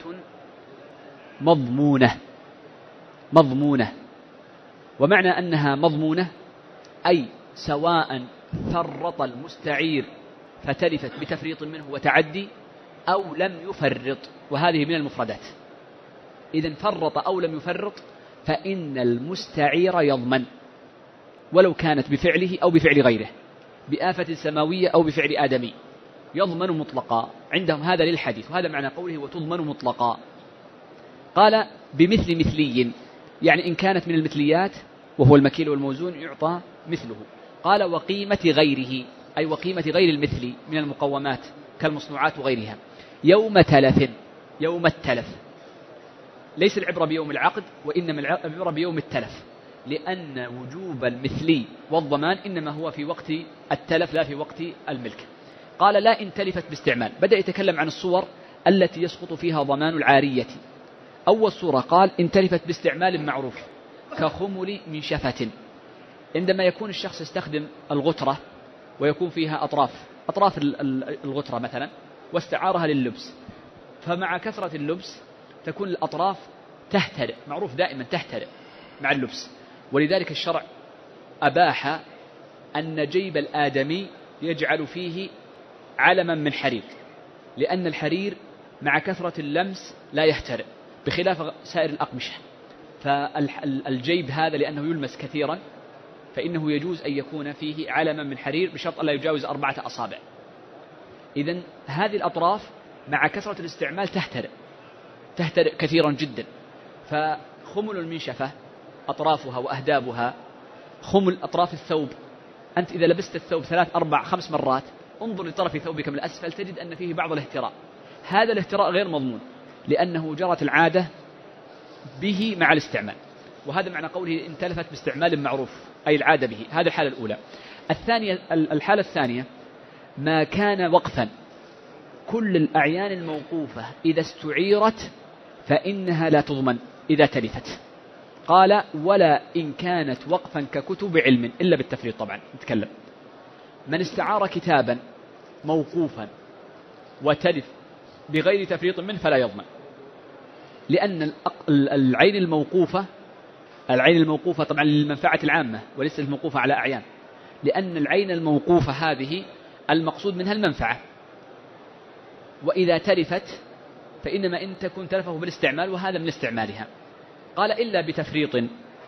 [SPEAKER 2] مضمونة، ومعنى أنها مضمونة أي سواء فرط المستعير فتلفت بتفريط منه وتعدي أو لم يفرط، وهذه من المفردات. إذن فرط أو لم يفرط فإن المستعير يضمن، ولو كانت بفعله أو بفعل غيره، بآفة سماوية أو بفعل آدمي، يضمن مطلقا عندهم. هذا للحديث، وهذا معنى قوله وتضمن مطلقا. قال: بمثل مثلي، يعني إن كانت من المثليات وهو المكيل والموزون يعطى مثله. قال: وقيمة غيره أي وقيمة غير المثل من المقومات كالمصنوعات وغيرها. يوم التلف، ليس العبرة بيوم العقد وإنما العبرة بيوم التلف، لأن وجوب المثلي والضمان إنما هو في وقت التلف لا في وقت الملك. قال: لا إن تلفت باستعمال. بدأ يتكلم عن الصور التي يسقط فيها ضمان العارية. أول صورة قال: إن تلفت باستعمال معروف كخمل من شفة، عندما يكون الشخص يستخدم الغترة ويكون فيها أطراف الغترة مثلا واستعارها لللبس، فمع كثرة اللبس تكون الأطراف تهترئ، معروف دائما تهترئ مع اللبس، ولذلك الشرع أباح أن جيب الآدمي يجعل فيه علما من حرير، لأن الحرير مع كثرة اللمس لا يهترئ بخلاف سائر الأقمشة. فالجيب هذا لأنه يلمس كثيرا فإنه يجوز أن يكون فيه علما من حرير بشرط أن لا يجاوز 4 أصابع. إذن هذه الأطراف مع كثرة الاستعمال تهترئ كثيرا جدا. فخمل المنشفة أطرافها وأهدابها خمل أطراف الثوب. أنت إذا لبست الثوب 3 4 5 مرات انظر لطرف ثوبك من الأسفل تجد أن فيه بعض الاهتراء. هذا الاهتراء غير مضمون لأنه جرت العادة به مع الاستعمال، وهذا معنى قوله إن تلفت باستعمال معروف، أي العادة به. هذه الحالة الأولى. الحالة الثانية ما كان وقفا. كل الأعيان الموقوفة إذا استعيرت فإنها لا تضمن إذا تلفت. قال ولا إن كانت وقفا ككتب علم، إلا بالتفريط طبعا نتكلم. من استعار كتابا موقوفا وتلف بغير تفريط منه فلا يضمن، لأن العين الموقوفة طبعا للمنفعة العامة وليس الموقوفة على أعيان، لأن العين الموقوفة هذه المقصود منها المنفعة، وإذا تلفت فإنما إن تكون تلفه بالاستعمال وهذا من استعمالها. قال إلا بتفريط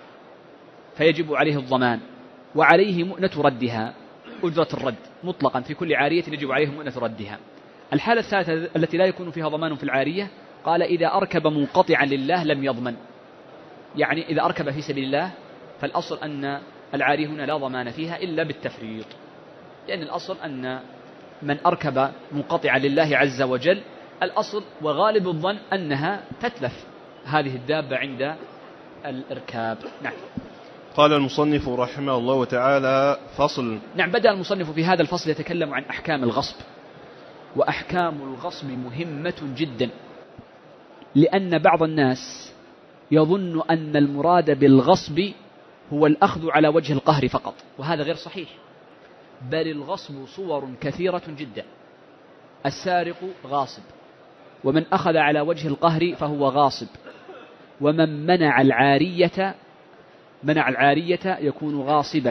[SPEAKER 2] فيجب عليه الضمان وعليه مؤنة ردها، أجرة الرد مطلقا في كل عارية يجب عليه مؤنة ردها. الحالة الثالثة التي لا يكون فيها ضمان في العارية قال إذا أركب منقطعا لله لم يضمن. يعني إذا أركب في سبيل الله فالأصل أن العارية هنا لا ضمان فيها إلا بالتفريط، لأن الأصل أن من أركب منقطعا لله عز وجل الأصل وغالب الظن أنها تتلف هذه الدابة عند الإركاب. نعم.
[SPEAKER 1] قال المصنف رحمه الله تعالى فصل.
[SPEAKER 2] نعم، بدأ المصنف في هذا الفصل يتكلم عن أحكام الغصب. وأحكام الغصب مهمة جدا، لأن بعض الناس يظن أن المراد بالغصب هو الأخذ على وجه القهر فقط، وهذا غير صحيح، بل الغصب صور كثيرة جدا. السارق غاصب، ومن أخذ على وجه القهر فهو غاصب، ومن منع العارية يكون غاصبا،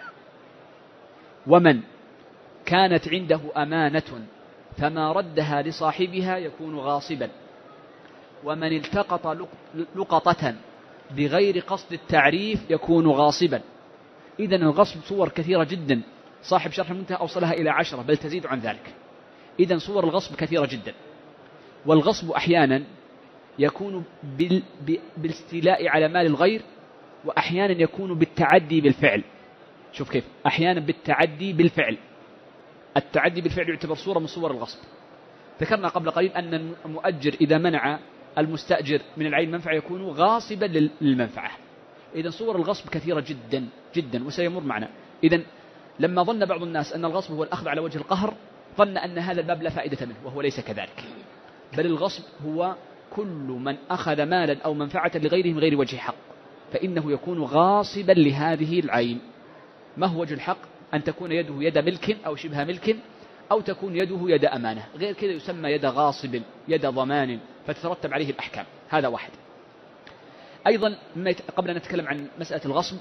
[SPEAKER 2] ومن كانت عنده أمانة فما ردها لصاحبها يكون غاصبا، ومن التقط لقطة بغير قصد التعريف يكون غاصبا. إذن الغصب صور كثيرة جدا، صاحب شرح المنتهى أوصلها إلى 10 بل تزيد عن ذلك. إذن صور الغصب كثيرة جدا. والغصب أحيانا يكون بالاستيلاء على مال الغير، وأحيانا يكون بالتعدي بالفعل. شوف كيف، أحيانا بالتعدي بالفعل. التعدي بالفعل يعتبر صورة من صور الغصب. ذكرنا قبل قليل أن المؤجر إذا منع المستأجر من العين منفعة يكون غاصبا للمنفعة. إذن صور الغصب كثيرة جدا جدا وسيمر معنا. إذن لما ظن بعض الناس أن الغصب هو الأخذ على وجه القهر ظن أن هذا الباب لا فائدة منه، وهو ليس كذلك، بل الغصب هو كل من أخذ مالا أو منفعة لغيره من غير وجه حق فإنه يكون غاصبا لهذه العين. ما هو وجه الحق؟ أن تكون يده يد ملك أو شبه ملك، أو تكون يده يد أمانة، غير كذا يسمى يد غاصب، يد ضمان، فتترتب عليه الأحكام. هذا واحد. أيضا قبل أن نتكلم عن مسألة الغصب،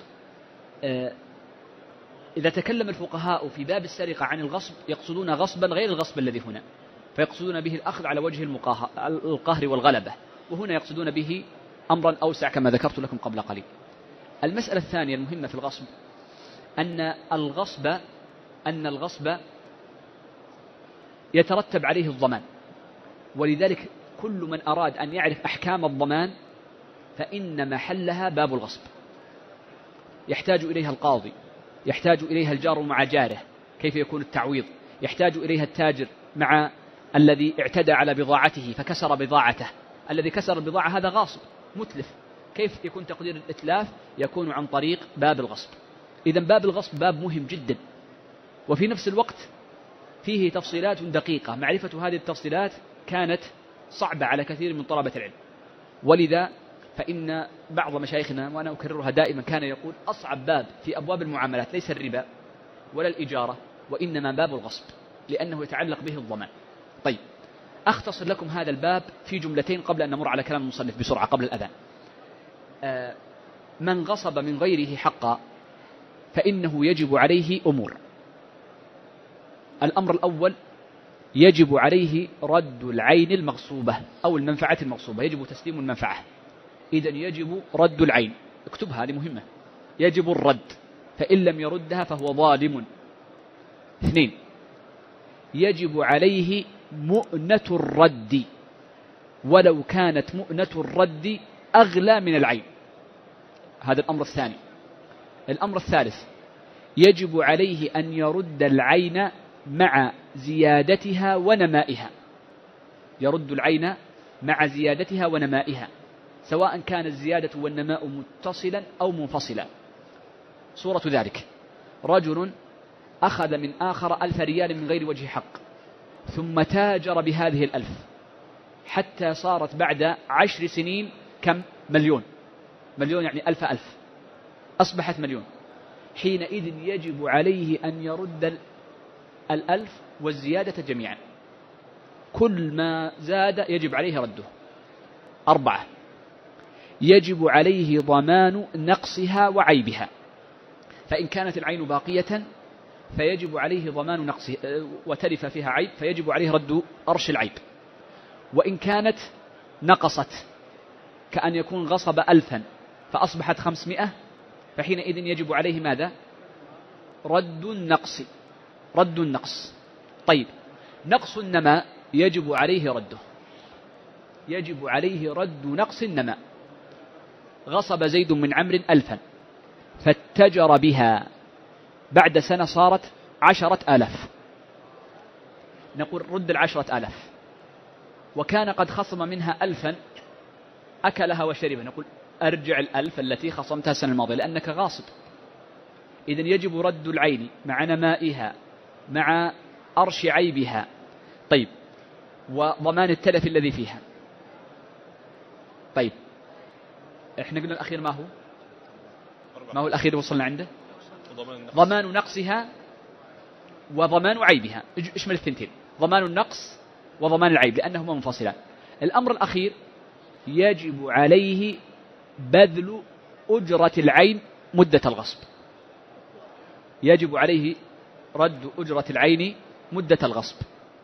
[SPEAKER 2] إذا تكلم الفقهاء في باب السرقة عن الغصب يقصدون غصبا غير الغصب الذي هنا، فيقصدون به الأخذ على وجه القهر والغلبة، وهنا يقصدون به أمرا أوسع كما ذكرت لكم قبل قليل. المسألة الثانية المهمة في الغصب أن الغصب يترتب عليه الضمان، ولذلك كل من أراد أن يعرف أحكام الضمان فإن محلها باب الغصب. يحتاج إليها القاضي، يحتاج إليها الجار مع جاره كيف يكون التعويض، يحتاج إليها التاجر مع الذي اعتدى على بضاعته فكسر بضاعته. الذي كسر البضاعة هذا غاصب متلف، كيف يكون تقدير الإتلاف؟ يكون عن طريق باب الغصب. إذن باب الغصب باب مهم جدا، وفي نفس الوقت فيه تفصيلات دقيقة. معرفة هذه التفصيلات كانت صعبة على كثير من طلبة العلم، ولذا فإن بعض مشايخنا وأنا أكررها دائما كان يقول أصعب باب في أبواب المعاملات ليس الربا ولا الإجارة، وإنما باب الغصب، لأنه يتعلق به الضمان. طيب، أختصر لكم هذا الباب في جملتين قبل أن نمر على كلام المصنف بسرعة قبل الأذان. من غصب من غيره حقا فإنه يجب عليه أمور. الأمر الأول: يجب عليه رد العين المغصوبة أو المنفعة المغصوبة، يجب تسليم المنفعة. إذن يجب رد العين، اكتبها هذه مهمة، يجب الرد، فإن لم يردها فهو ظالم. 2: يجب عليه مؤنة الرد، ولو كانت مؤنة الرد أغلى من العين. هذا الأمر الثاني. الأمر الثالث: يجب عليه أن يرد العين مع زيادتها ونمائها، يرد العين مع زيادتها ونمائها، سواء كان الزيادة والنماء متصلا أو منفصلا. صورة ذلك: رجل أخذ من آخر 1000 ريال من غير وجه حق، ثم تاجر بهذه 1000 حتى صارت بعد 10 سنين كم؟ مليون. مليون يعني 1000 أصبحت مليون. حينئذ يجب عليه أن يرد 1000 والزيادة جميعا، كل ما زاد يجب عليه رده. 4: يجب عليه ضمان نقصها وعيبها، فإن كانت العين باقية فيجب عليه ضمان نقصها وتلف فيها عيب فيجب عليه رد أرش العيب. وإن كانت نقصت، كأن يكون غصب 1000 فأصبحت 500، فحينئذ يجب عليه ماذا؟ رد النقص. رد النقص. طيب، نقص النماء يجب عليه رده، يجب عليه رد نقص النماء. غصب زيد من عمرو 1000 فاتجر بها، بعد سنة صارت 10,000، نقول رد 10,000. وكان قد خصم منها 1000 أكلها وشربها، نقول أرجع 1000 التي خصمتها السنة الماضية لأنك غاصب. إذن يجب رد العين مع نمائها مع أرش عيبها. طيب، وضمان التلف الذي فيها. طيب، احنا قلنا الأخير ما هو؟ ما هو الأخير وصلنا عنده؟ ضمان نقصها وضمان عيبها، اشمل الثنتين، ضمان النقص وضمان العيب لأنهما منفصلان. الأمر الأخير: يجب عليه بذل أجرة العين مدة الغصب، يجب عليه رد أجرة العين مدة الغصب.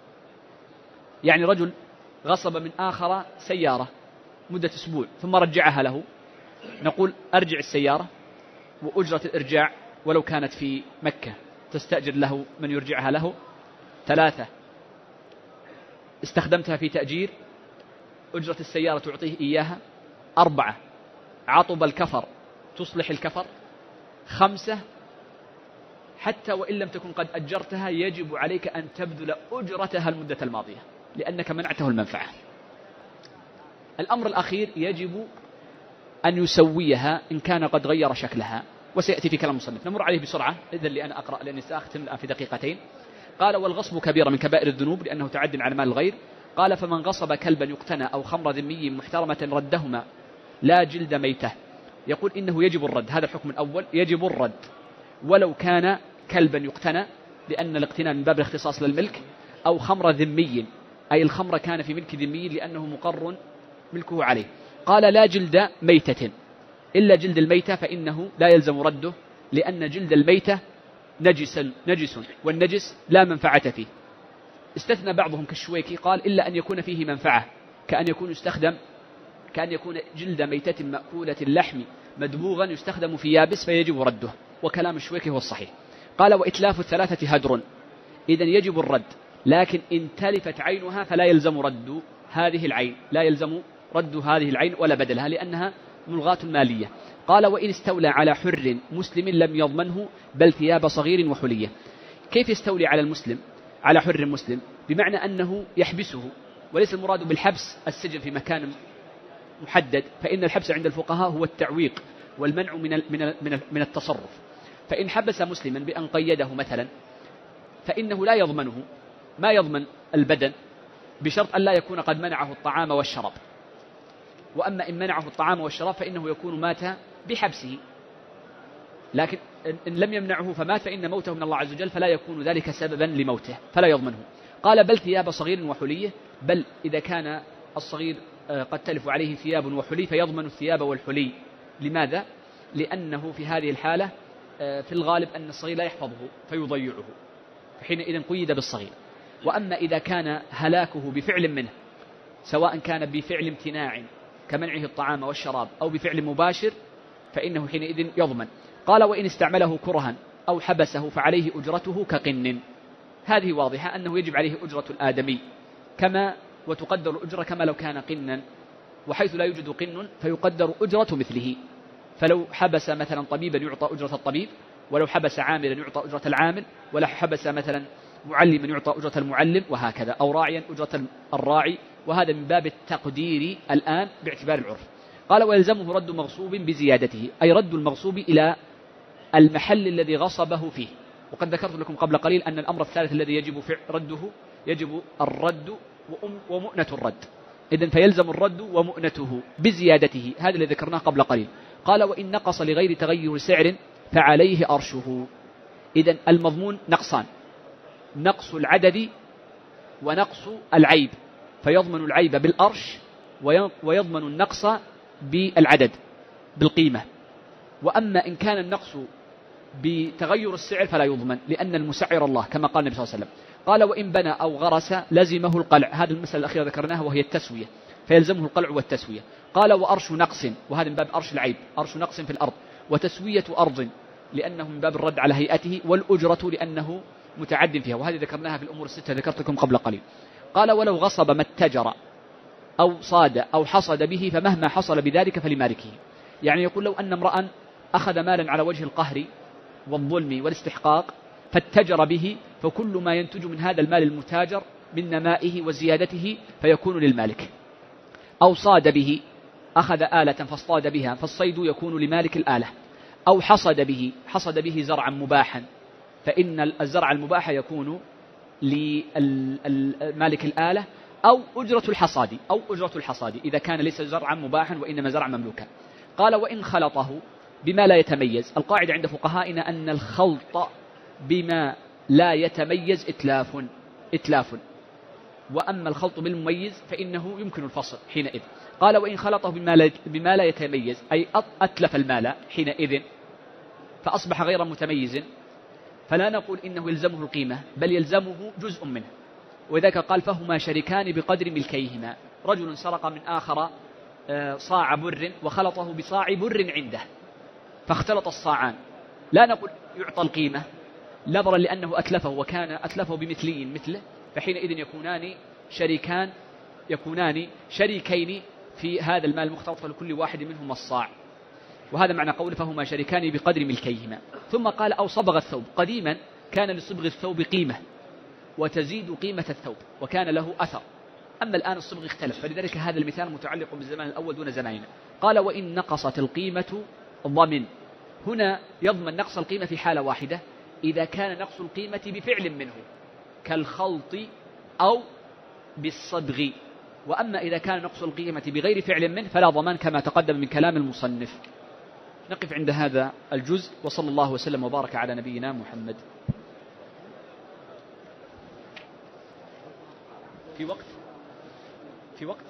[SPEAKER 2] يعني رجل غصب من آخر سيارة مدة أسبوع ثم رجعها له، نقول أرجع السيارة وأجرة الإرجاع ولو كانت في مكة تستأجر له من يرجعها له. 3: استخدمتها في تأجير، أجرة السيارة تعطيه إياها. 4: عطب الكفر تصلح الكفر. 5: حتى وإن لم تكن قد أجرتها يجب عليك أن تبذل أجرتها المدة الماضية لأنك منعته المنفعة. الأمر الأخير: يجب أن يسويها إن كان قد غير شكلها، وسيأتي في كلام المصنف، نمر عليه بسرعة إذن لي أنا أقرأ لأني سأختم الآن في دقيقتين. قال: والغصب كبيرة من كبائر الذنوب لأنه تعد على مال الغير. قال: فمن غصب كلبا يقتنى أو خمر ذمي محترمة ردهما لا جلد ميته. يقول إنه يجب الرد، هذا الحكم الأول، يجب الرد ولو كان كلبا يقتنى لأن الاقتناء من باب الاختصاص للملك، أو خمر ذمي أي الخمر كان في ملك ذمي لأنه مقر ملكه عليه. قال: لا جلد ميتة، إلا جلد الميتة فإنه لا يلزم رده لأن جلد الميتة نجس والنجس لا منفعة فيه. استثنى بعضهم كالشويكي قال: إلا أن يكون فيه منفعة، كأن يكون جلد ميتة مأكولة اللحم مدبوغا يستخدم في يابس فيجب رده، وكلام الشويكي هو الصحيح. قال: وإتلاف الثلاثة هدر، إذن يجب الرد، لكن إن تلفت عينها فلا يلزم رد هذه العين، لا يلزم رد هذه العين ولا بدلها لأنها ملغاة مالية. قال: وإن استولى على حر مسلم لم يضمنه بل ثياب صغير وحلية. كيف يستولي على المسلم على حر مسلم؟ بمعنى أنه يحبسه، وليس المراد بالحبس السجن في مكان محدد، فإن الحبس عند الفقهاء هو التعويق والمنع من التصرف. فإن حبس مسلما بأن قيده مثلا فإنه لا يضمنه، ما يضمن البدن بشرط أن لا يكون قد منعه الطعام والشراب. وأما إن منعه الطعام والشراب فإنه يكون مات بحبسه، لكن إن لم يمنعه فمات فإن موته من الله عز وجل فلا يكون ذلك سببا لموته فلا يضمنه. قال: بل ثياب صغير وحلية، بل إذا كان الصغير قد تلف عليه ثياب وحلي فيضمن الثياب والحلي. لماذا؟ لأنه في هذه الحالة في الغالب أن الصغير لا يحفظه فيضيعه، فحينئذ قيد بالصغير. وأما إذا كان هلاكه بفعل منه، سواء كان بفعل امتناع كمنعه الطعام والشراب أو بفعل مباشر، فإنه حينئذ يضمن. قال: وإن استعمله كرها أو حبسه فعليه أجرته كقن. هذه واضحة أنه يجب عليه أجرة الآدمي كما وتقدر الأجرة كما لو كان قنا، وحيث لا يوجد قن فيقدر أجرة مثله. فلو حبس مثلا طبيبا يعطى أجرة الطبيب، ولو حبس عاملا يعطى أجرة العامل، ولو حبس مثلا معلما يعطى أجرة المعلم، وهكذا، أو راعيا أجرة الراعي. وهذا من باب التقدير الآن باعتبار العرف. قال: ويلزمه رد مغصوب بزيادته، أي رد المغصوب إلى المحل الذي غصبه فيه. وقد ذكرت لكم قبل قليل أن الأمر الثالث الذي يجب رده يجب الرد ومؤنة الرد. إذن فيلزم الرد ومؤنته بزيادته، هذا الذي ذكرناه قبل قليل. قال: وإن نقص لغير تغير سعر فعليه أرشه. إذن المضمون نقصان: نقص العدد ونقص العيب، فيضمن العيب بالأرش ويضمن النقص بالعدد بالقيمة. وأما إن كان النقص بتغير السعر فلا يضمن، لأن المسعر الله كما قال النبي صلى الله عليه وسلم. قال: وإن بنى أو غرس لزمه القلع. هذه المسألة الأخيرة ذكرناها وهي التسوية، فيلزمه القلع والتسوية. قال: وأرش نقص، وهذا من باب أرش العيب، أرش نقص في الأرض، وتسوية أرض لأنه من باب الرد على هيئته، والأجرة لأنه متعد فيها، وهذه ذكرناها في الأمور الستة ذكرت لكم قبل قليل. قال: ولو غصب ما اتجر أو صاد أو حصد به فمهما حصل بذلك فلمالكه. يعني يقول: لو أن امرأ أخذ مالا على وجه القهر والظلم والاستحقاق فاتجر به، فكل ما ينتج من هذا المال المتاجر من نمائه وزيادته فيكون للمالك. أو صاد به، أخذ آلة فاصطاد بها، فالصيد يكون لمالك الآلة. أو حصد به زرعا مباحا، فإن الزرع المباح يكون لمالك الآلة. أو أجرة الحصاد إذا كان ليس زرعا مباحا وإنما زرع مملوكا. قال: وإن خلطه بما لا يتميز. القاعدة عند فقهائنا أن الخلط بما لا يتميز إتلاف، وأما الخلط بالمميز فإنه يمكن الفصل حينئذ. قال: وإن خلطه بما لا يتميز، أي أتلف المال حينئذ فأصبح غير متميز، فلا نقول إنه يلزمه القيمة، بل يلزمه جزء منه. وذلك قال: فهما شريكان بقدر ملكيهما. رجل سرق من آخر صاع بر وخلطه بصاع بر عنده، فاختلط الصاعان، لا نقول يعطى القيمة نظرا لأنه أتلفه وكان أتلفه بمثلي مثله، فحينئذ يكونان شريكين في هذا المال المختلط، فلكل واحد منهما الصاع. وهذا معنى قول فهما شريكان بقدر ملكيهما. ثم قال: أو صبغ الثوب. قديما كان لصبغ الثوب قيمة وتزيد قيمة الثوب وكان له أثر، أما الآن الصبغ اختلف، فلذلك هذا المثال متعلق بالزمان الأول دون زماننا. قال: وإن نقصت القيمة ضمن. هنا يضمن نقص القيمة في حالة واحدة، إذا كان نقص القيمة بفعل منه كالخلط أو بالصبغ. وأما إذا كان نقص القيمة بغير فعل منه فلا ضمان كما تقدم من كلام المصنف. نقف عند هذا الجزء، وصلى الله وسلم وبارك على نبينا محمد. في وقت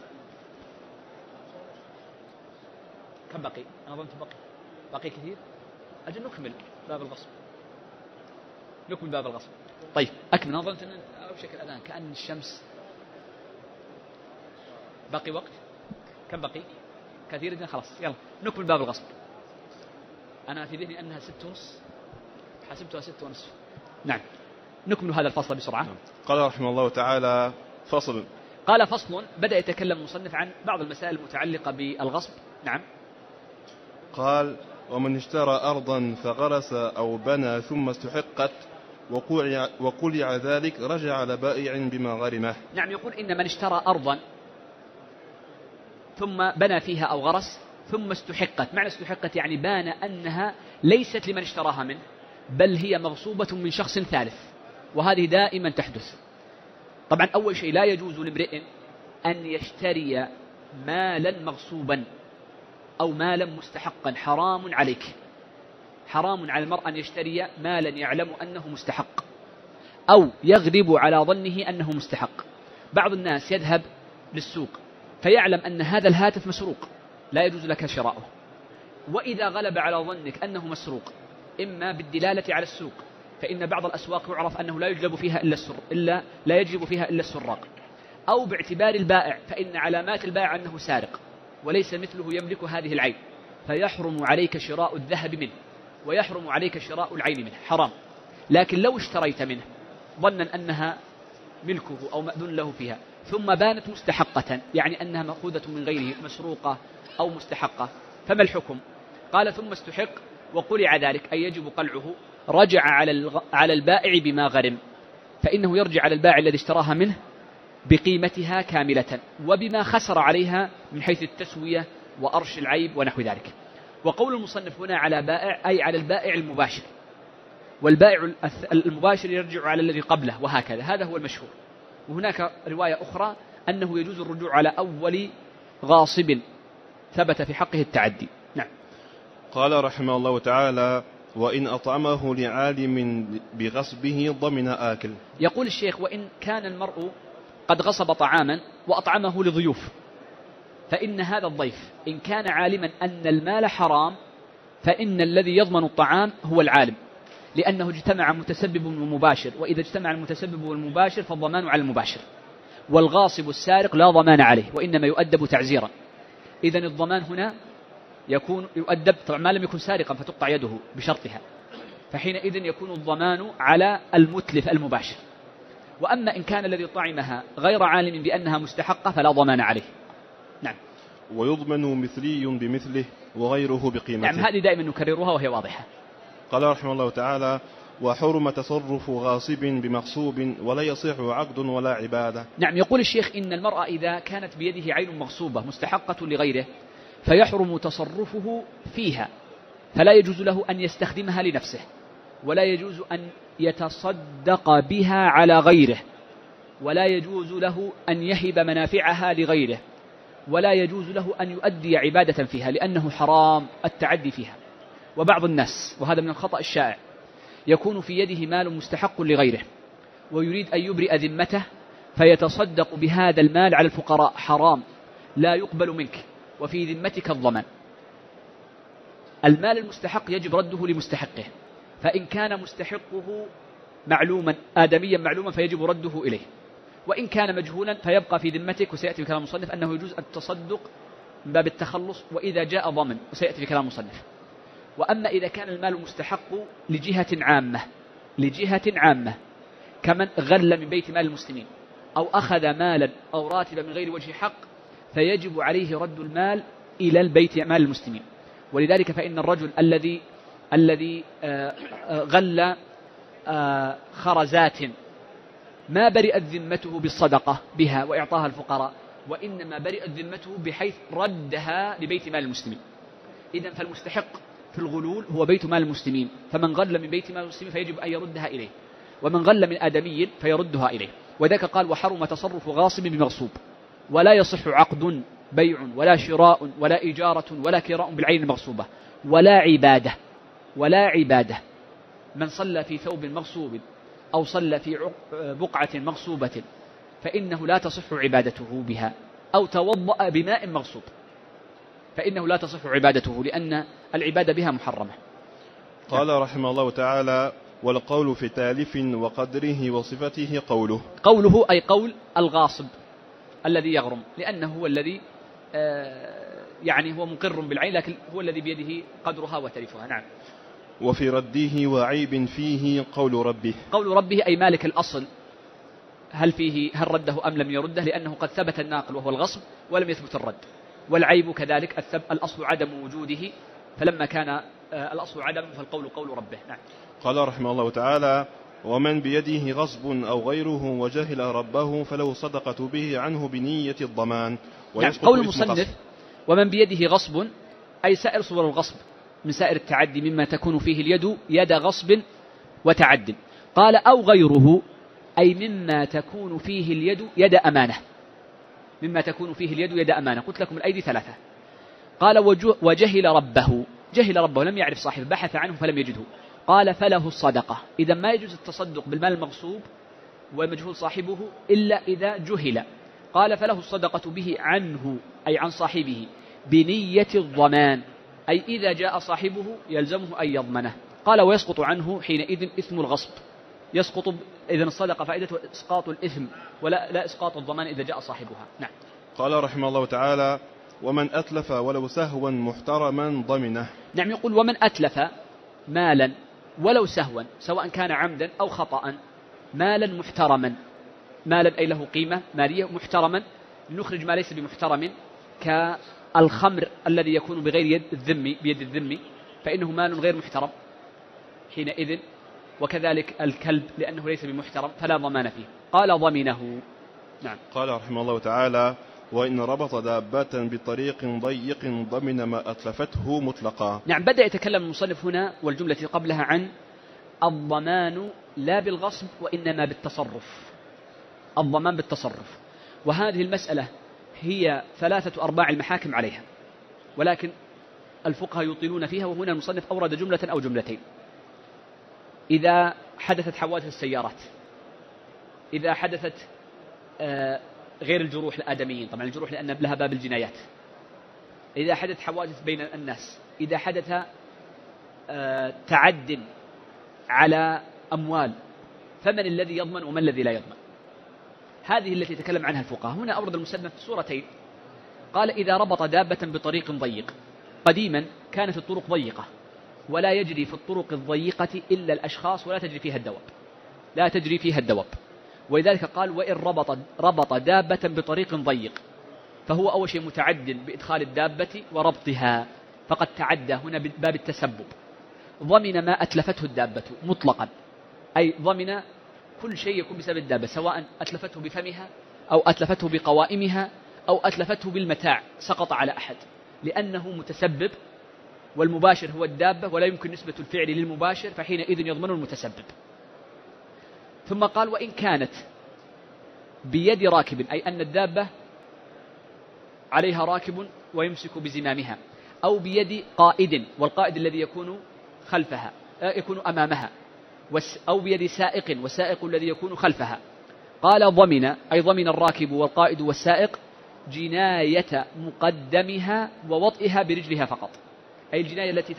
[SPEAKER 2] كم بقي؟ أنا ظننت بقي كثير. أجل نكمل باب الغصب. طيب أكمل. أنا ظننت أن أوشك الأذان كأن الشمس. باقي وقت كم بقي؟ كثير جدا. خلاص يلا نكمل باب الغصب. أنا في ذهني أنها 6:30، حسبتها 6:30. نعم نكمل هذا الفصل بسرعة.
[SPEAKER 1] قال رحمه الله تعالى: فصل.
[SPEAKER 2] قال: فصل. بدأ يتكلم المصنف عن بعض المسائل المتعلقة بالغصب. نعم.
[SPEAKER 1] قال: ومن اشترى أرضا فغرس أو بنى ثم استحقت وقلع ذلك رجع على بائع بما غرمه.
[SPEAKER 2] نعم، يقول إن من اشترى أرضا ثم بنى فيها أو غرس ثم استحقت. معنى استحقت يعني بان أنها ليست لمن اشتراها منه، بل هي مغصوبة من شخص ثالث، وهذه دائما تحدث. طبعا أول شيء لا يجوز لامرئ أن يشتري مالا مغصوبا أو مالا مستحقا. حرام عليك، حرام على المرء أن يشتري مالا يعلم أنه مستحق أو يغلب على ظنه أنه مستحق. بعض الناس يذهب للسوق فيعلم أن هذا الهاتف مسروق، لا يجوز لك شراؤه، وإذا غلب على ظنك أنه مسروق إما بالدلالة على السوق، فإن بعض الأسواق يعرف أنه لا يجلب فيها لا يجلب فيها إلا السراق، أو باعتبار البائع، فإن علامات البائع أنه سارق وليس مثله يملك هذه العين، فيحرم عليك شراء الذهب منه ويحرم عليك شراء العين منه، حرام. لكن لو اشتريت منه ظنا أنها ملكه أو مأذون له فيها ثم بانت مستحقة، يعني أنها مأخوذة من غيره، مسروقة أو مستحقة، فما الحكم؟ قال ثم استحق وقلع ذلك، أي يجب قلعه، رجع على البائع بما غرم، فإنه يرجع على البائع الذي اشتراها منه بقيمتها كاملة وبما خسر عليها من حيث التسوية وأرش العيب ونحو ذلك. وقول المصنف هنا على بائع أي على البائع المباشر، والبائع المباشر يرجع على الذي قبله، وهكذا، هذا هو المشهور. وهناك رواية أخرى أنه يجوز الرجوع على أول غاصب ثبت في حقه التعدي. نعم.
[SPEAKER 1] قال رحمه الله تعالى: وإن أطعمه لعالم بغصبه ضمن آكل.
[SPEAKER 2] يقول الشيخ: وإن كان المرء قد غصب طعاما وأطعمه لضيوف، فإن هذا الضيف إن كان عالما أن المال حرام فإن الذي يضمن الطعام هو العالم، لأنه اجتمع متسبب ومباشر، وإذا اجتمع المتسبب والمباشر فالضمان على المباشر، والغاصب السارق لا ضمان عليه وإنما يؤدب تعزيرا. إذن الضمان هنا يؤدب، طبعا ما لم يكن سارقا فتقطع يده بشرطها، فحينئذ يكون الضمان على المتلف المباشر. وأما إن كان الذي طعمها غير عالم بأنها مستحقة فلا ضمان عليه. نعم.
[SPEAKER 1] ويضمن مثلي بمثله وغيره بقيمته.
[SPEAKER 2] نعم، هذه دائما نكررها وهي واضحة.
[SPEAKER 1] قال رحمه الله تعالى: وحرم تصرف غاصب بمغصوب ولا يصح عقد ولا عبادة.
[SPEAKER 2] نعم. يقول الشيخ: إن المرأة إذا كانت بيده عين مغصوبة مستحقة لغيره فيحرم تصرفه فيها، فلا يجوز له أن يستخدمها لنفسه، ولا يجوز أن يتصدق بها على غيره، ولا يجوز له أن يهب منافعها لغيره، ولا يجوز له أن يؤدي عبادة فيها، لأنه حرام التعدي فيها. وبعض الناس، وهذا من الخطأ الشائع، يكون في يده مال مستحق لغيره ويريد أن يبرئ ذمته فيتصدق بهذا المال على الفقراء، حرام، لا يقبل منك، وفي ذمتك الضمان. المال المستحق يجب رده لمستحقه، فإن كان مستحقه معلوما آدميا معلوما فيجب رده إليه، وإن كان مجهولا فيبقى في ذمتك. وسيأتي في كلام المصنف أنه يجوز التصدق من باب التخلص وإذا جاء ضمن، وسيأتي في كلام المصنف. وأما إذا كان المال مستحق لجهة عامة كمن غل من بيت مال المسلمين أو أخذ مالا أو راتبا من غير وجه حق، فيجب عليه رد المال إلى البيت مال المسلمين. ولذلك فإن الرجل الذي غل خرزات ما برئت ذمته بالصدقة بها وإعطاها الفقراء، وإنما برئت ذمته بحيث ردها لبيت مال المسلمين. إذن فالمستحق في الغلول هو بيت مال المسلمين، فمن غل من بيت مال المسلمين فيجب أن يردها إليه، ومن غل من آدمي فيردها إليه. وذاك قال: وحرم تصرف غاصب بمغصوب، ولا يصح عقد بيع ولا شراء ولا إجارة ولا كراء بالعين المغصوبة ولا عبادة. من صلى في ثوب مغصوب أو صلى في بقعة مغصوبة فإنه لا تصح عبادته بها، أو توضأ بماء مغصوب فإنه لا تصح عبادته، لأن العبادة بها محرمة.
[SPEAKER 1] قال رحمه الله تعالى: والقول في تالف وقدره وصفته
[SPEAKER 2] قوله أي قول الغاصب الذي يغرم، لأنه هو الذي يعني هو مقر بالعين، لكن هو الذي بيده قدرها وتلفها. نعم.
[SPEAKER 1] وفي رده وعيب فيه قول ربه
[SPEAKER 2] أي مالك الأصل، هل رده أم لم يرده، لأنه قد ثبت الناقل وهو الغصب ولم يثبت الرد. والعيب كذلك الأصل عدم وجوده، فلما كان الأصل عدم فالقول قول ربه. نعم.
[SPEAKER 1] قال رحمه الله تعالى: ومن بيده غصب أو غيره وجهل ربه فلو صدقة به عنه بنية الضمان.
[SPEAKER 2] نعم. قول المصنف: ومن بيده غصب أي سائر صور الغصب من سائر التعدي مما تكون فيه اليد يد غصب وتعد. قال: أو غيره أي مما تكون فيه اليد يد أمانة. قلت لكم الأيدي ثلاثة. قال: وجهل ربه لم يعرف صاحبه، بحث عنه فلم يجده. قال: فله الصدقة. إذا ما يجوز التصدق بالمال المغصوب ومجهول صاحبه إلا إذا جهل. قال: فله الصدقة به عنه أي عن صاحبه بنية الضمان، أي إذا جاء صاحبه يلزمه أن يضمنه. قال ويسقط عنه حينئذ إثم الغصب، يسقط إذن الصدقة فائدته إسقاط الإثم لا إسقاط الضمان إذا جاء صاحبها. نعم.
[SPEAKER 1] قال رحمه الله تعالى: ومن أتلف ولو سهوا محترما ضمنه.
[SPEAKER 2] نعم، يقول ومن أتلف مالا ولو سهوا، سواء كان عمدا أو خطأ، مالا محترما، مالا أي له قيمة مالية محترما، نخرج ما ليس بمحترم كالخمر الذي يكون بغير بيد الذم، فإنه مال غير محترم حينئذ، وكذلك الكلب لأنه ليس بمحترم فلا ضمان فيه. قال ضمنه. نعم.
[SPEAKER 1] قال رحمه الله تعالى: وإن ربط دابة بطريق ضيق ضمن ما أتلفته مطلقا.
[SPEAKER 2] نعم، بدأ يتكلم المصنف هنا والجملة قبلها عن الضمان لا بالغصب وإنما بالتصرف، الضمان بالتصرف، وهذه المسألة هي 3/4 المحاكم عليها، ولكن الفقهاء يطيلون فيها، وهنا المصنف أورد جملة أو جملتين. إذا حدثت حوادث السيارات، إذا حدثت غير الجروح الآدميين، طبعا الجروح لأن لها باب الجنايات، إذا حدث حوادث بين الناس، إذا حدث تعد على أموال، فمن الذي يضمن ومن الذي لا يضمن؟ هذه التي تكلم عنها الفقهاء. هنا أورد المصنف صورتين، قال إذا ربط دابة بطريق ضيق. قديما كانت الطرق ضيقة ولا يجري في الطرق الضيقة إلا الأشخاص ولا تجري فيها الدواب، لا تجري فيها الدواب، ولذلك قال وإن ربط دابة بطريق ضيق، فهو أول شيء متعد بإدخال الدابة وربطها، فقد تعدى هنا باب التسبب. ضمن ما أتلفته الدابة مطلقا، أي ضمن كل شيء يكون بسبب الدابة، سواء أتلفته بفمها أو أتلفته بقوائمها أو أتلفته بالمتاع، سقط على أحد، لأنه متسبب والمباشر هو الدابة، ولا يمكن نسبة الفعل للمباشر، فحينئذ يضمن المتسبب. ثم قال وإن كانت بيد راكب، أي أن الدابة عليها راكب ويمسك بزمامها، أو بيد قائد، والقائد الذي يكون خلفها يكون أمامها، أو بيد سائق، والسائق الذي يكون خلفها. قال ضمن، أي ضمن الراكب والقائد والسائق جناية مقدمها ووطئها برجلها فقط، أي الجناية التي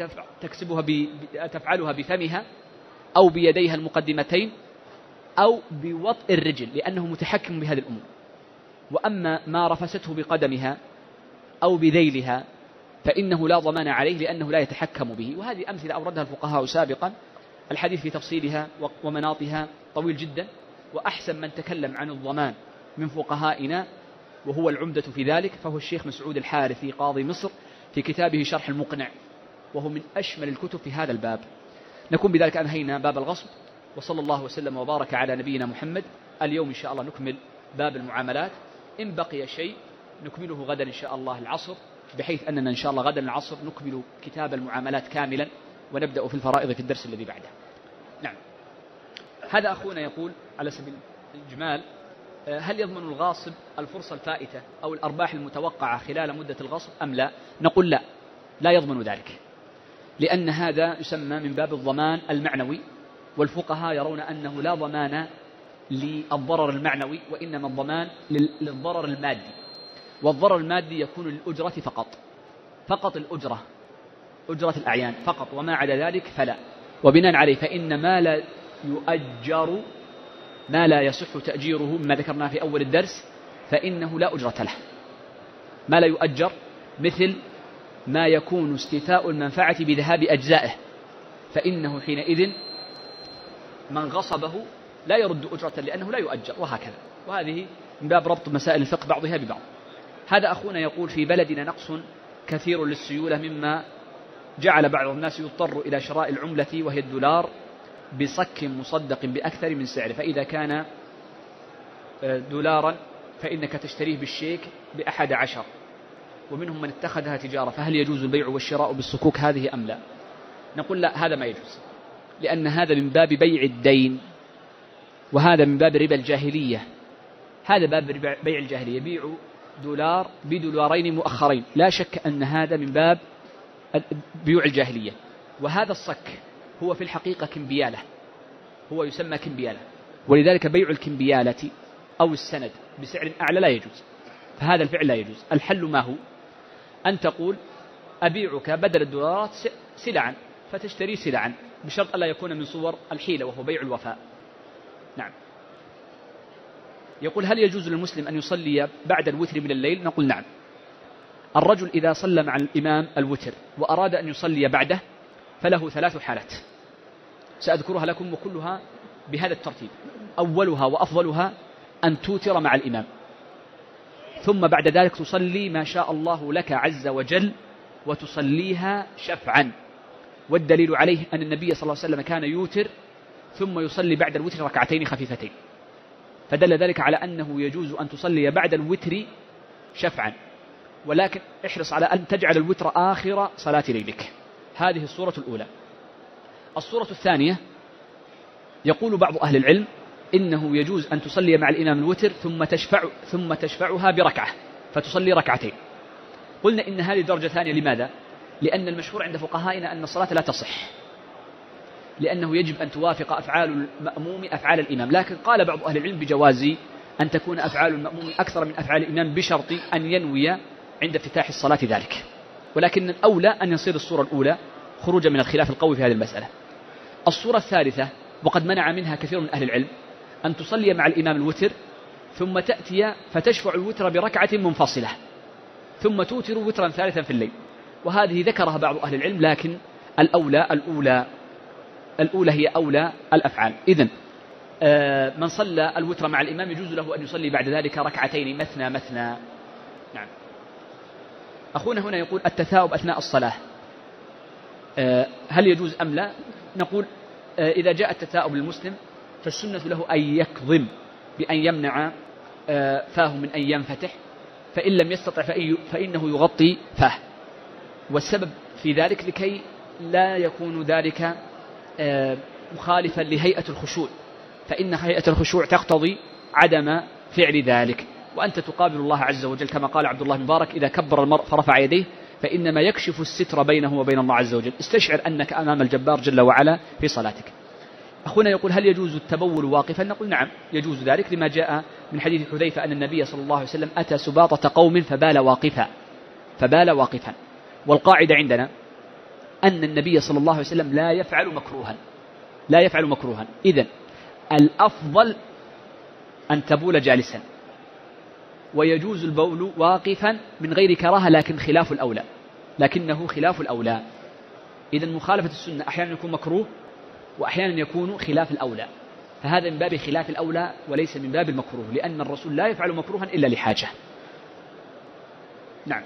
[SPEAKER 2] تفعلها بفمها أو بيديها المقدمتين أو بوطئ الرجل، لأنه متحكم بهذه الأمور. وأما ما رفسته بقدمها أو بذيلها فإنه لا ضمان عليه لأنه لا يتحكم به. وهذه أمثلة أوردها الفقهاء سابقا، الحديث في تفصيلها ومناطها طويل جدا، وأحسن من تكلم عن الضمان من فقهائنا وهو العمدة في ذلك فهو الشيخ مسعود الحارثي قاضي مصر في كتابه شرح المقنع، وهو من أشمل الكتب في هذا الباب. نكون بذلك أنهينا باب الغصب، وصلى الله وسلم وبارك على نبينا محمد. اليوم إن شاء الله نكمل باب المعاملات، إن بقي شيء نكمله غدا إن شاء الله العصر، بحيث أننا إن شاء الله غدا العصر نكمل كتاب المعاملات كاملا، ونبدأ في الفرائض في الدرس الذي بعده. نعم. هذا أخونا يقول على سبيل الإجمال: هل يضمن الغاصب الفرصة الفائتة أو الأرباح المتوقعة خلال مدة الغصب أم لا؟ نقول لا، لا يضمن ذلك، لأن هذا يسمى من باب الضمان المعنوي، والفقهاء يرون أنه لا ضمان للضرر المعنوي، وإنما الضمان للضرر المادي، والضرر المادي يكون للأجرة فقط الأجرة، أجرة الأعيان فقط، وما عدا ذلك فلا. وبناء عليه فإن ما لا يؤجر، ما لا يصح تأجيره مما ذكرناه في أول الدرس، فإنه لا أجرة له. ما لا يؤجر مثل ما يكون استيفاء المنفعة بذهاب أجزائه، فإنه حينئذ من غصبه لا يرد أجرة لأنه لا يؤجر، وهكذا. وهذه من باب ربط مسائل الفقه بعضها ببعض. هذا أخونا يقول: في بلدنا نقص كثير للسيولة، مما جعل بعض الناس يضطر إلى شراء العملة وهي الدولار بصك مصدق بأكثر من سعره، فإذا كان دولارا فإنك تشتريه بالشيك ب11، ومنهم من اتخذها تجارة، فهل يجوز البيع والشراء بالصكوك هذه أم لا؟ نقول لا، هذا ما يجوز، لأن هذا من باب بيع الدين، وهذا من باب ربا الجاهلية. هذا باب بيع الجاهلية، بيع دولار بدولارين مؤخرين، لا شك أن هذا من باب بيوع الجاهلية. وهذا الصك هو في الحقيقة كمبيالة، هو يسمى كمبيالة، ولذلك بيع الكمبيالة أو السند بسعر أعلى لا يجوز، فهذا الفعل لا يجوز. الحل ما هو؟ أن تقول: أبيعك بدل الدولارات سلعا، فتشتري سلعا، بشرط ألا يكون من صور الحيلة وهو بيع الوفاء. نعم. يقول هل يجوز للمسلم أن يصلي بعد الوتر من الليل؟ نقول نعم. الرجل إذا صلى مع الإمام الوتر وأراد أن يصلي بعده فله 3 حالات سأذكرها لكم وكلها بهذا الترتيب. أولها وأفضلها أن توتر مع الإمام، ثم بعد ذلك تصلي ما شاء الله لك عز وجل وتصليها شفعا. والدليل عليه أن النبي صلى الله عليه وسلم كان يوتر ثم يصلي بعد الوتر ركعتين خفيفتين، فدل ذلك على أنه يجوز أن تصلي بعد الوتر شفعا، ولكن احرص على أن تجعل الوتر آخر صلاة ليلك. هذه الصورة الأولى. الصورة الثانية يقول بعض أهل العلم إنه يجوز أن تصلي مع الإمام الوتر ثم تشفعها بركعة فتصلي ركعتين. قلنا إن هذه درجة ثانية. لماذا؟ لأن المشهور عند فقهائنا أن الصلاة لا تصح، لأنه يجب أن توافق أفعال المأموم أفعال الإمام، لكن قال بعض أهل العلم بجواز أن تكون أفعال المأموم أكثر من أفعال الإمام بشرط أن ينوي عند افتتاح الصلاة ذلك، ولكن الأولى أن يصير الصورة الأولى خروجا من الخلاف القوي في هذه المسألة. الصورة الثالثة وقد منع منها كثير من أهل العلم أن تصلي مع الإمام الوتر ثم تأتي فتشفع الوتر بركعة منفصلة ثم توتر وترا ثالثا في الليل، وهذه ذكرها بعض أهل العلم، لكن الأولى هي أولى الأفعال. إذن من صلى الوتر مع الإمام يجوز له أن يصلي بعد ذلك ركعتين مثنى مثنى. نعم. أخونا هنا يقول التثاؤب أثناء الصلاة هل يجوز أم لا؟ نقول إذا جاء التثاؤب للمسلم فالسنة له أن يكظم بأن يمنع فاه من أن ينفتح، فإن لم يستطع فإنه يغطي فاه، والسبب في ذلك لكي لا يكون ذلك مخالفا لهيئة الخشوع، فإن هيئة الخشوع تقتضي عدم فعل ذلك، وأنت تقابل الله عز وجل كما قال عبد الله المبارك إذا كبر المرء فرفع يديه فإنما يكشف الستر بينه وبين الله عز وجل. استشعر أنك أمام الجبار جل وعلا في صلاتك. أخونا يقول هل يجوز التبول واقفا؟ نقول نعم يجوز ذلك لما جاء من حديث حذيفة أن النبي صلى الله عليه وسلم أتى سباطة قوم فبال واقفا. والقاعدة عندنا أن النبي صلى الله عليه وسلم لا يفعل مكروها. إذن الأفضل أن تبول جالسا، ويجوز البول واقفا من غير كراهة لكنه خلاف الأولى. إذن مخالفة السنة أحيانا يكون مكروه وأحيانا يكون خلاف الأولى، فهذا من باب خلاف الأولى وليس من باب المكروه، لأن الرسول لا يفعل مكروها إلا لحاجة. نعم.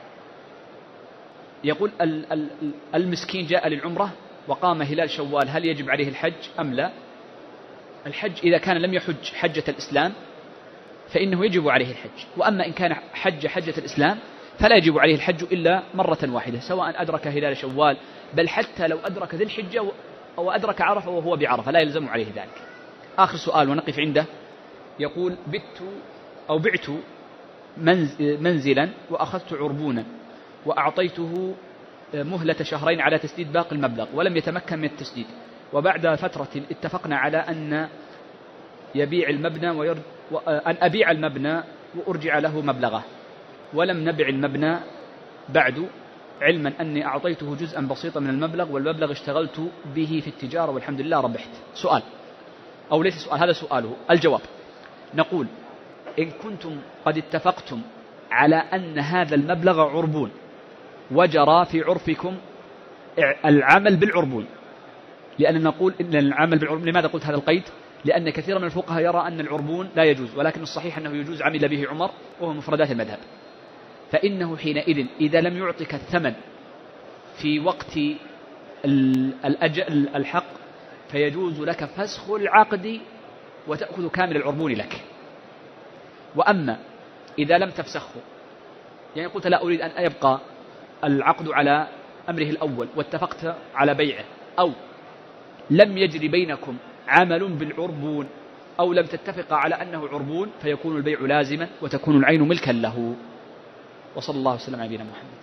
[SPEAKER 2] يقول المسكين جاء للعمرة وقام هلال شوال هل يجب عليه الحج أم لا؟ الحج إذا كان لم يحج حجة الإسلام فإنه يجب عليه الحج، وأما إن كان حجة الإسلام فلا يجب عليه الحج إلا مرة واحدة سواء أدرك هلال شوال، بل حتى لو أدرك ذي الحجة أو أدرك عرفة وهو بعرفة لا يلزم عليه ذلك. آخر سؤال ونقف عنده. يقول بعت منزلا وأخذت عربونا وأعطيته مهلة 2 شهر على تسديد باقي المبلغ ولم يتمكن من التسديد، وبعد فترة اتفقنا على أن أبيع المبنى وأرجع له مبلغه، ولم نبع المبنى بعد، علما أني أعطيته جزءا بسيطا من المبلغ والمبلغ اشتغلت به في التجارة والحمد لله ربحت. سؤال أو ليس سؤال، هذا سؤاله. الجواب نقول إن كنتم قد اتفقتم على أن هذا المبلغ عربون وجرى في عرفكم العمل بالعربون، لأن نقول إن العمل بالعربون. لماذا قلت هذا القيد؟ لأن كثير من الفقهاء يرى أن العربون لا يجوز، ولكن الصحيح أنه يجوز عمل به عمر وهو مفردات المذهب، فإنه حينئذ إذا لم يعطك الثمن في وقت الحق فيجوز لك فسخ العقد وتأخذ كامل العربون لك. وأما إذا لم تفسخه، يعني قلت لا أريد أن يبقى العقد على أمره الأول واتفقت على بيعه، أو لم يجري بينكم عمل بالعربون أو لم تتفق على أنه عربون، فيكون البيع لازما وتكون العين ملكا له. وصلى الله وسلم على نبينا محمد.